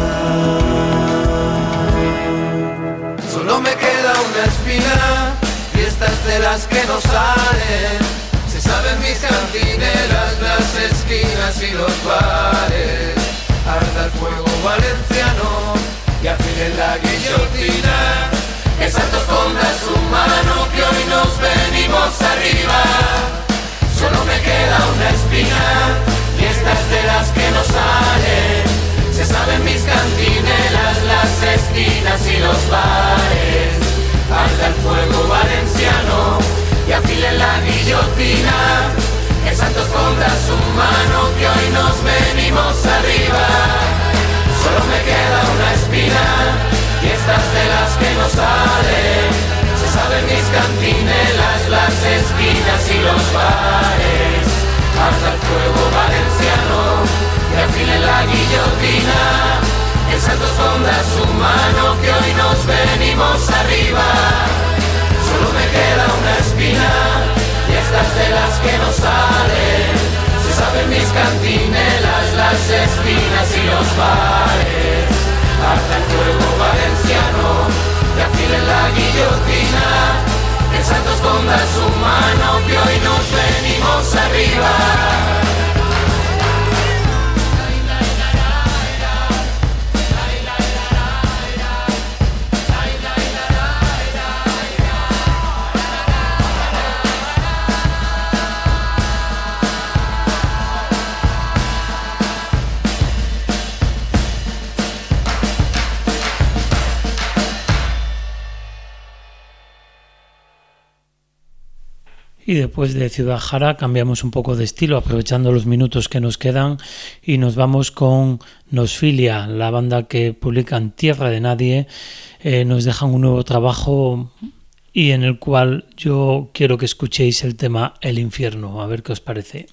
Solo me queda una espina, y estas de las que no salen, se saben mis cantinelas, las esquinas y los bares. Arda el fuego valenciano y afilen la guillotina, que Santos ponga su mano, que hoy nos venimos arriba. Solo me queda una espina, y estas de las que no salen, se saben mis cantinelas, las esquinas y los bares. Arda el fuego valenciano y afilen la guillotina, que Santos ponga su mano, que hoy nos venimos arriba. Solo me queda una espina, y estas de las que no salen, se saben mis cantinelas, las esquinas y los bares. Arda el fuego valenciano y afilen la guillotina, que Santos ponga su mano, que hoy nos venimos arriba. Solo me queda una espina, y estas de las que no salen, se saben mis cantinelas, las esquinas y los bares. Arda el fuego valenciano y afilen la guillotina, Y después de Ciudad Jara cambiamos un poco de estilo, aprovechando los minutos que nos quedan, y nos vamos con Nosfilia, la banda que publica en Tierra de Nadie. Eh, nos dejan un nuevo trabajo y en el cual yo quiero que escuchéis el tema El Infierno, a ver qué os parece.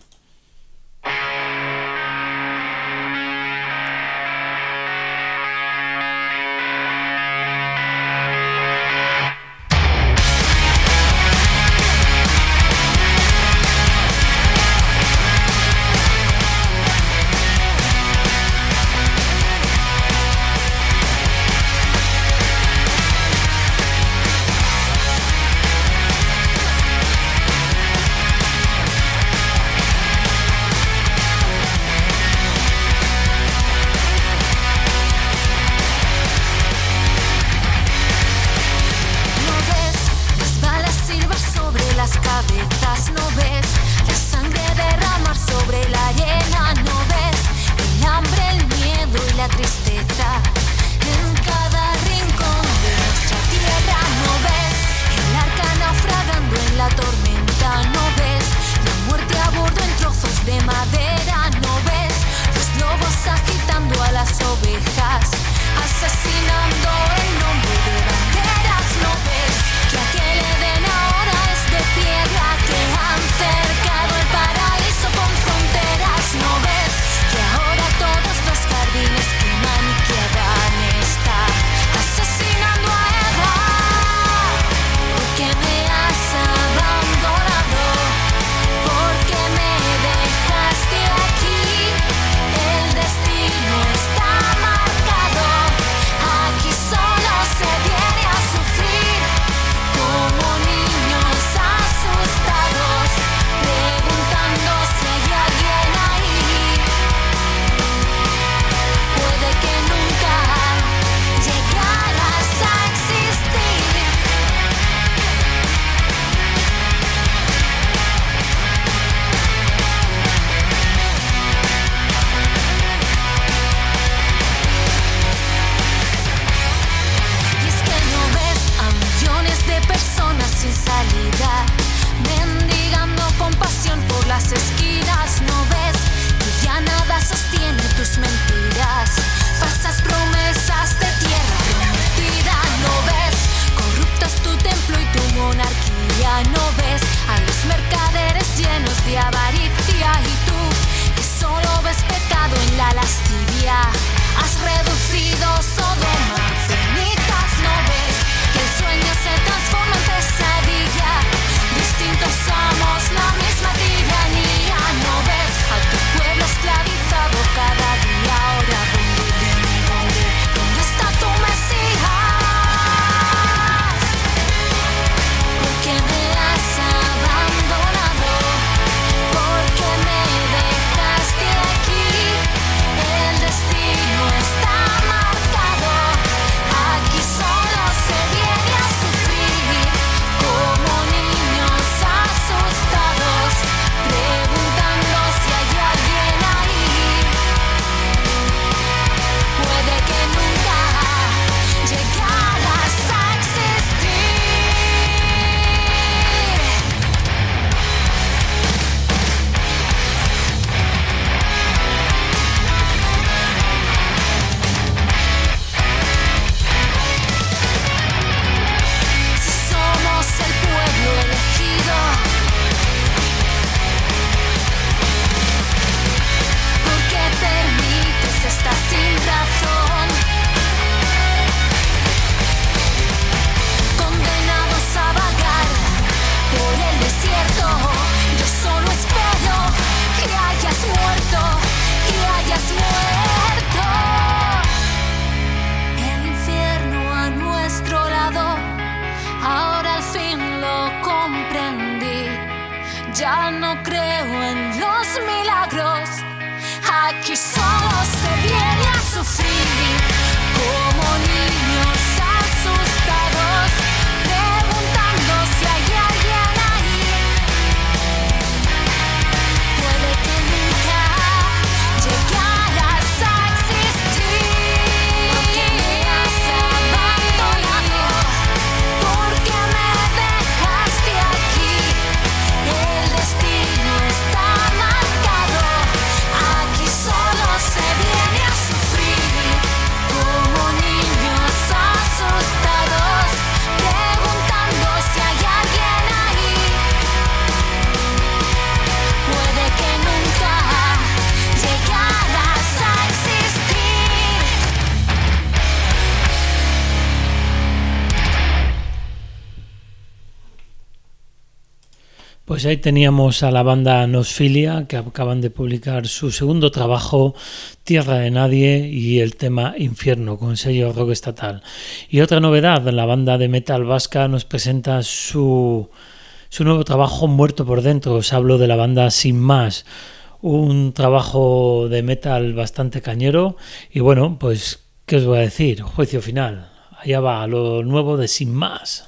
Porque me dejaste aquí Pues ahí teníamos a la banda Nosfilia, que acaban de publicar su segundo trabajo, Tierra de Nadie, y el tema Infierno, con sello rock estatal. Y otra novedad, la banda de metal vasca nos presenta su, su nuevo trabajo, Muerto por Dentro. Os hablo de la banda Sin Más, un trabajo de metal bastante cañero. Y bueno, pues, ¿qué os voy a decir? Juicio final. Allá va lo nuevo de Sin Más.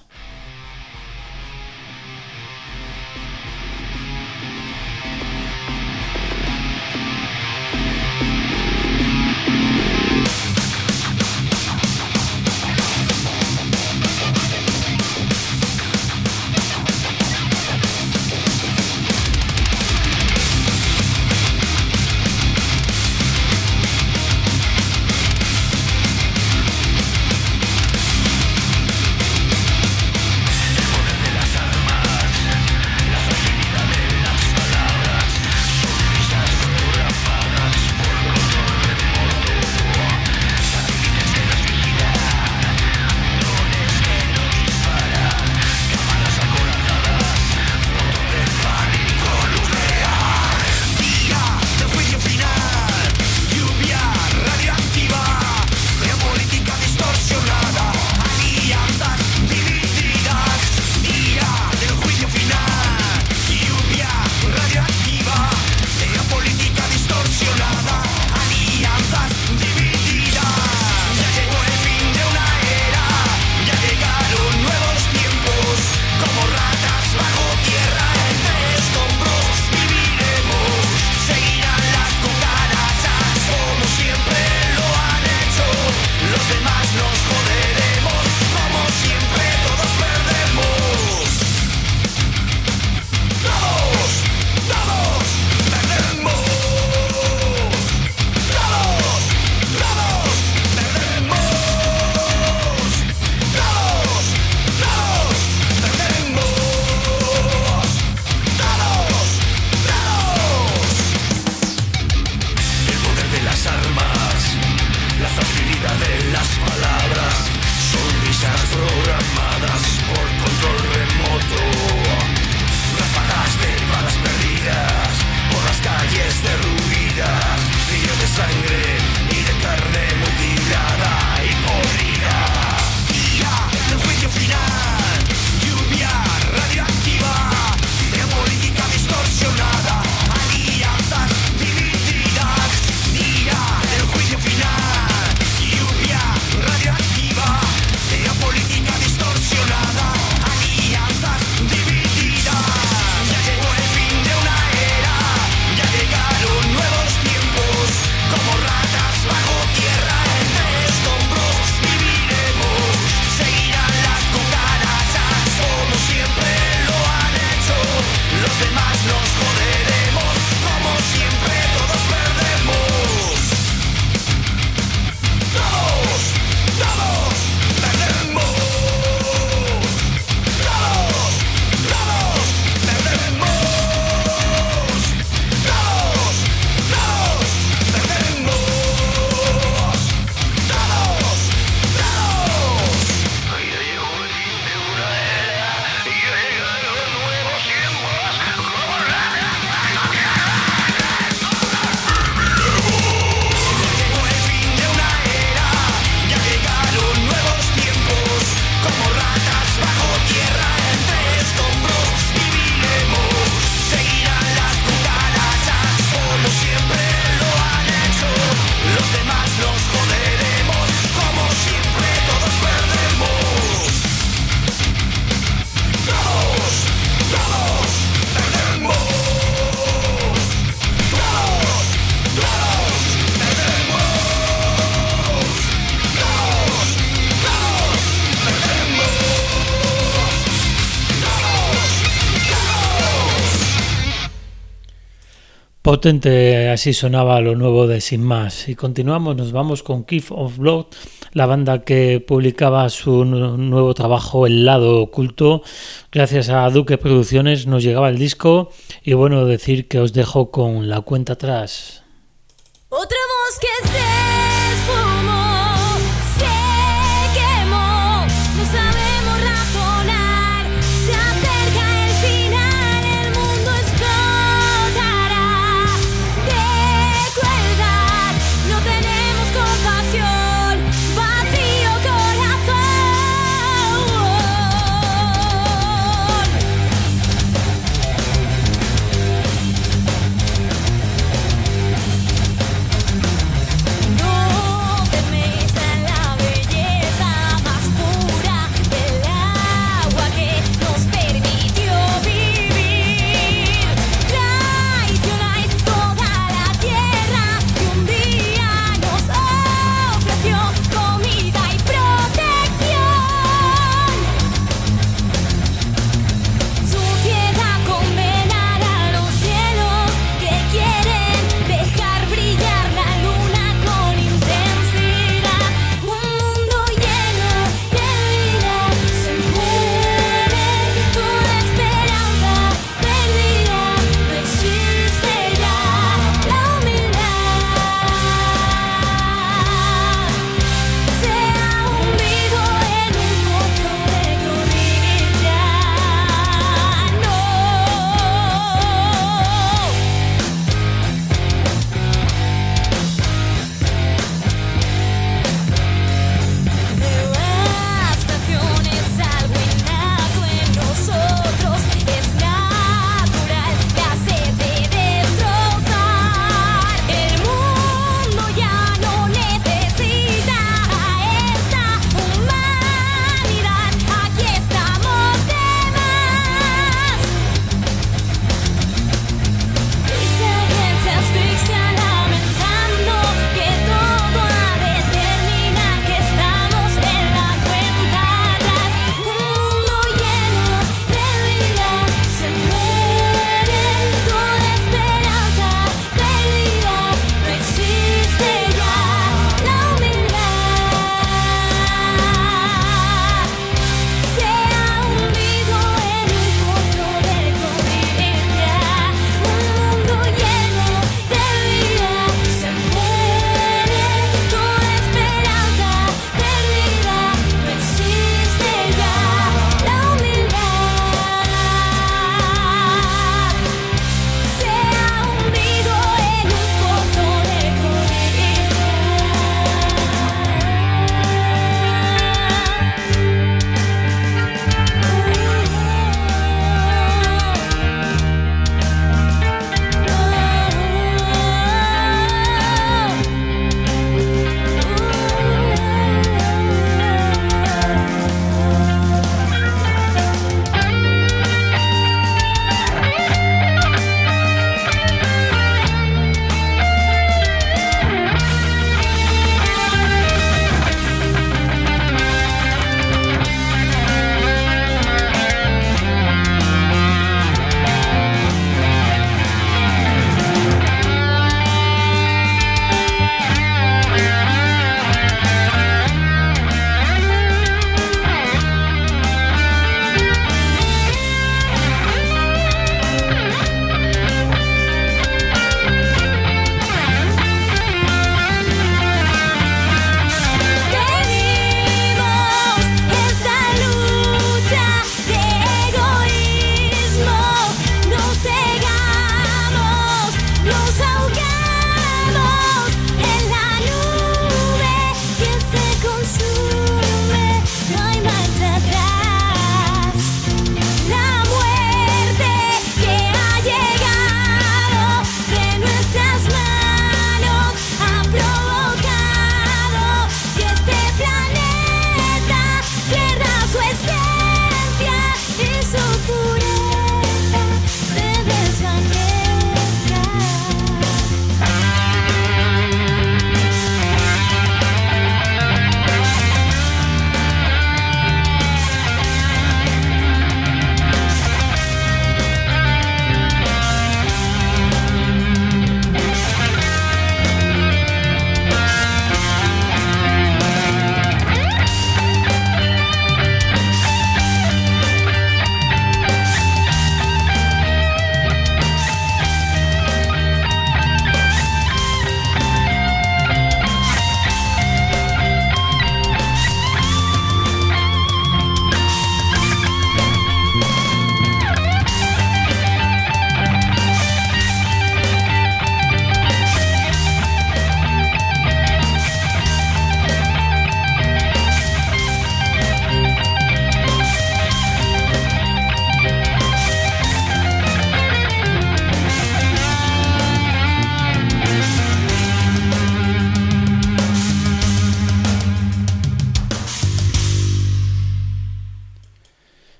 Potente, así sonaba lo nuevo de Sin Más. Y continuamos, nos vamos con Kiff of Blood, la banda que publicaba su nuevo trabajo El Lado Oculto. Gracias a Duque Producciones nos llegaba el disco y bueno, decir que os dejo con la cuenta atrás. Otra voz que se esfumó, se quemó, no sabemos razonar, se acerca el final, el mundo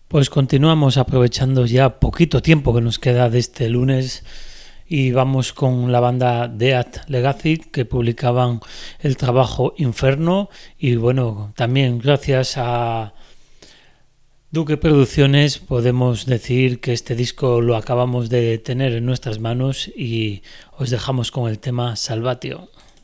Pues continuamos aprovechando ya poquito tiempo que nos queda de este lunes y vamos con la banda Death Legacy, que publicaban el trabajo Inferno, y bueno, también gracias a Duque Producciones podemos decir que este disco lo acabamos de tener en nuestras manos y os dejamos con el tema Salvatio.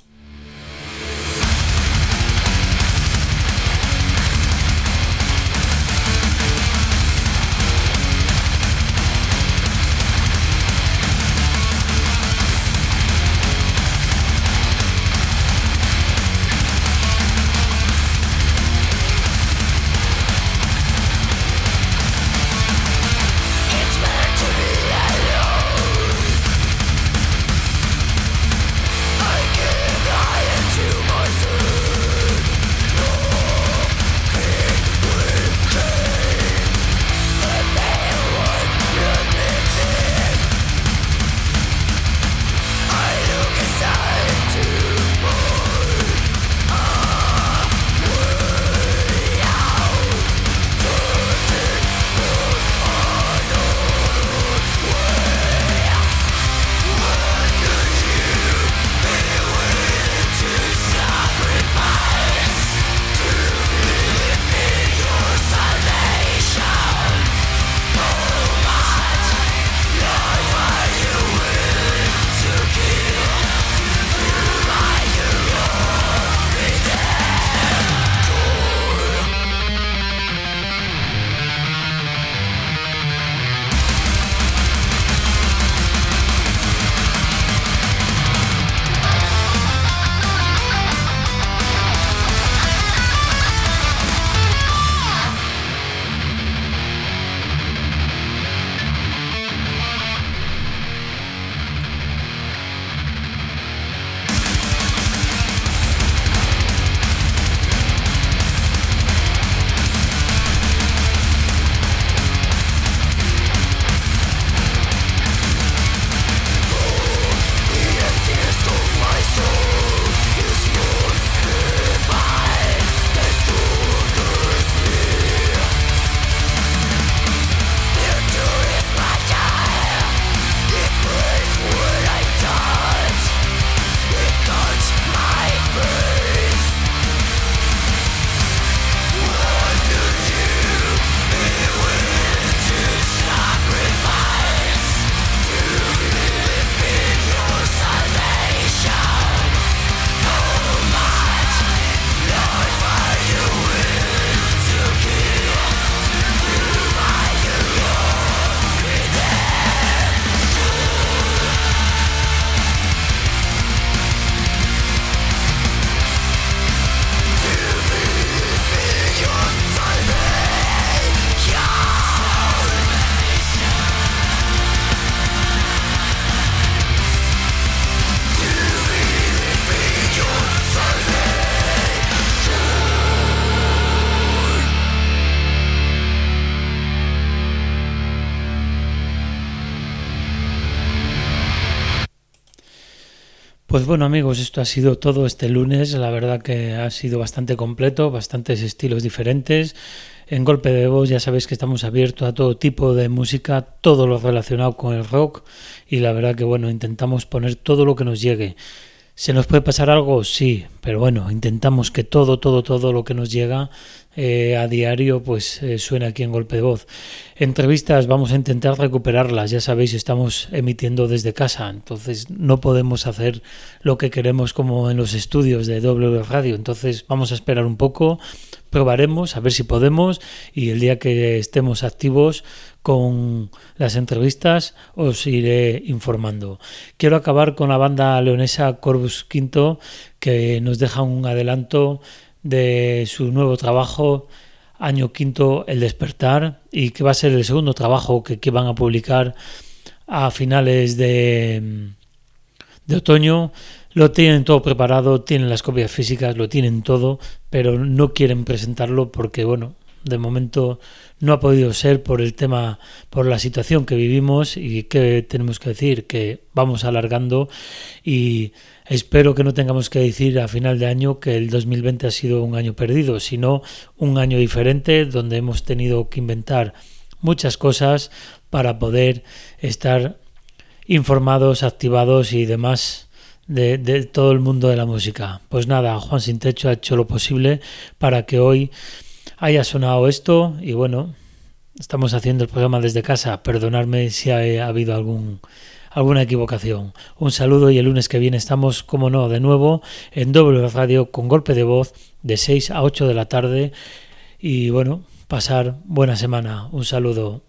Pues bueno amigos, esto ha sido todo este lunes, la verdad que ha sido bastante completo, bastantes estilos diferentes. En Golpe de Voz ya sabéis que estamos abiertos a todo tipo de música, todo lo relacionado con el rock y la verdad que bueno, intentamos poner todo lo que nos llegue. ¿Se nos puede pasar algo? Sí, pero bueno, intentamos que todo, todo, todo lo que nos llega eh, a diario pues eh, suene aquí en Golpe de Voz. Entrevistas vamos a intentar recuperarlas, ya sabéis, estamos emitiendo desde casa, entonces no podemos hacer lo que queremos como en los estudios de W Radio, entonces vamos a esperar un poco, probaremos a ver si podemos y el día que estemos activos con las entrevistas os iré informando. Quiero acabar con la banda leonesa Corvus Quinto, que nos deja un adelanto de su nuevo trabajo, Año Quinto, El Despertar, y que va a ser el segundo trabajo que, que van a publicar a finales de, de otoño. Lo tienen todo preparado, tienen las copias físicas, lo tienen todo, pero no quieren presentarlo porque, bueno, de momento no ha podido ser por el tema, por la situación que vivimos y que tenemos que decir que vamos alargando y espero que no tengamos que decir a final de año que el dos mil veinte ha sido un año perdido, sino un año diferente donde hemos tenido que inventar muchas cosas para poder estar informados, activados y demás de, de todo el mundo de la música. Pues nada, Juan Sin Techo ha hecho lo posible para que hoy haya sonado esto y bueno, estamos haciendo el programa desde casa. Perdonadme si ha, ha habido algún alguna equivocación. Un saludo y el lunes que viene estamos, como no, de nuevo en W Radio con Golpe de Voz de seis a ocho de la tarde y bueno, pasar buena semana. Un saludo.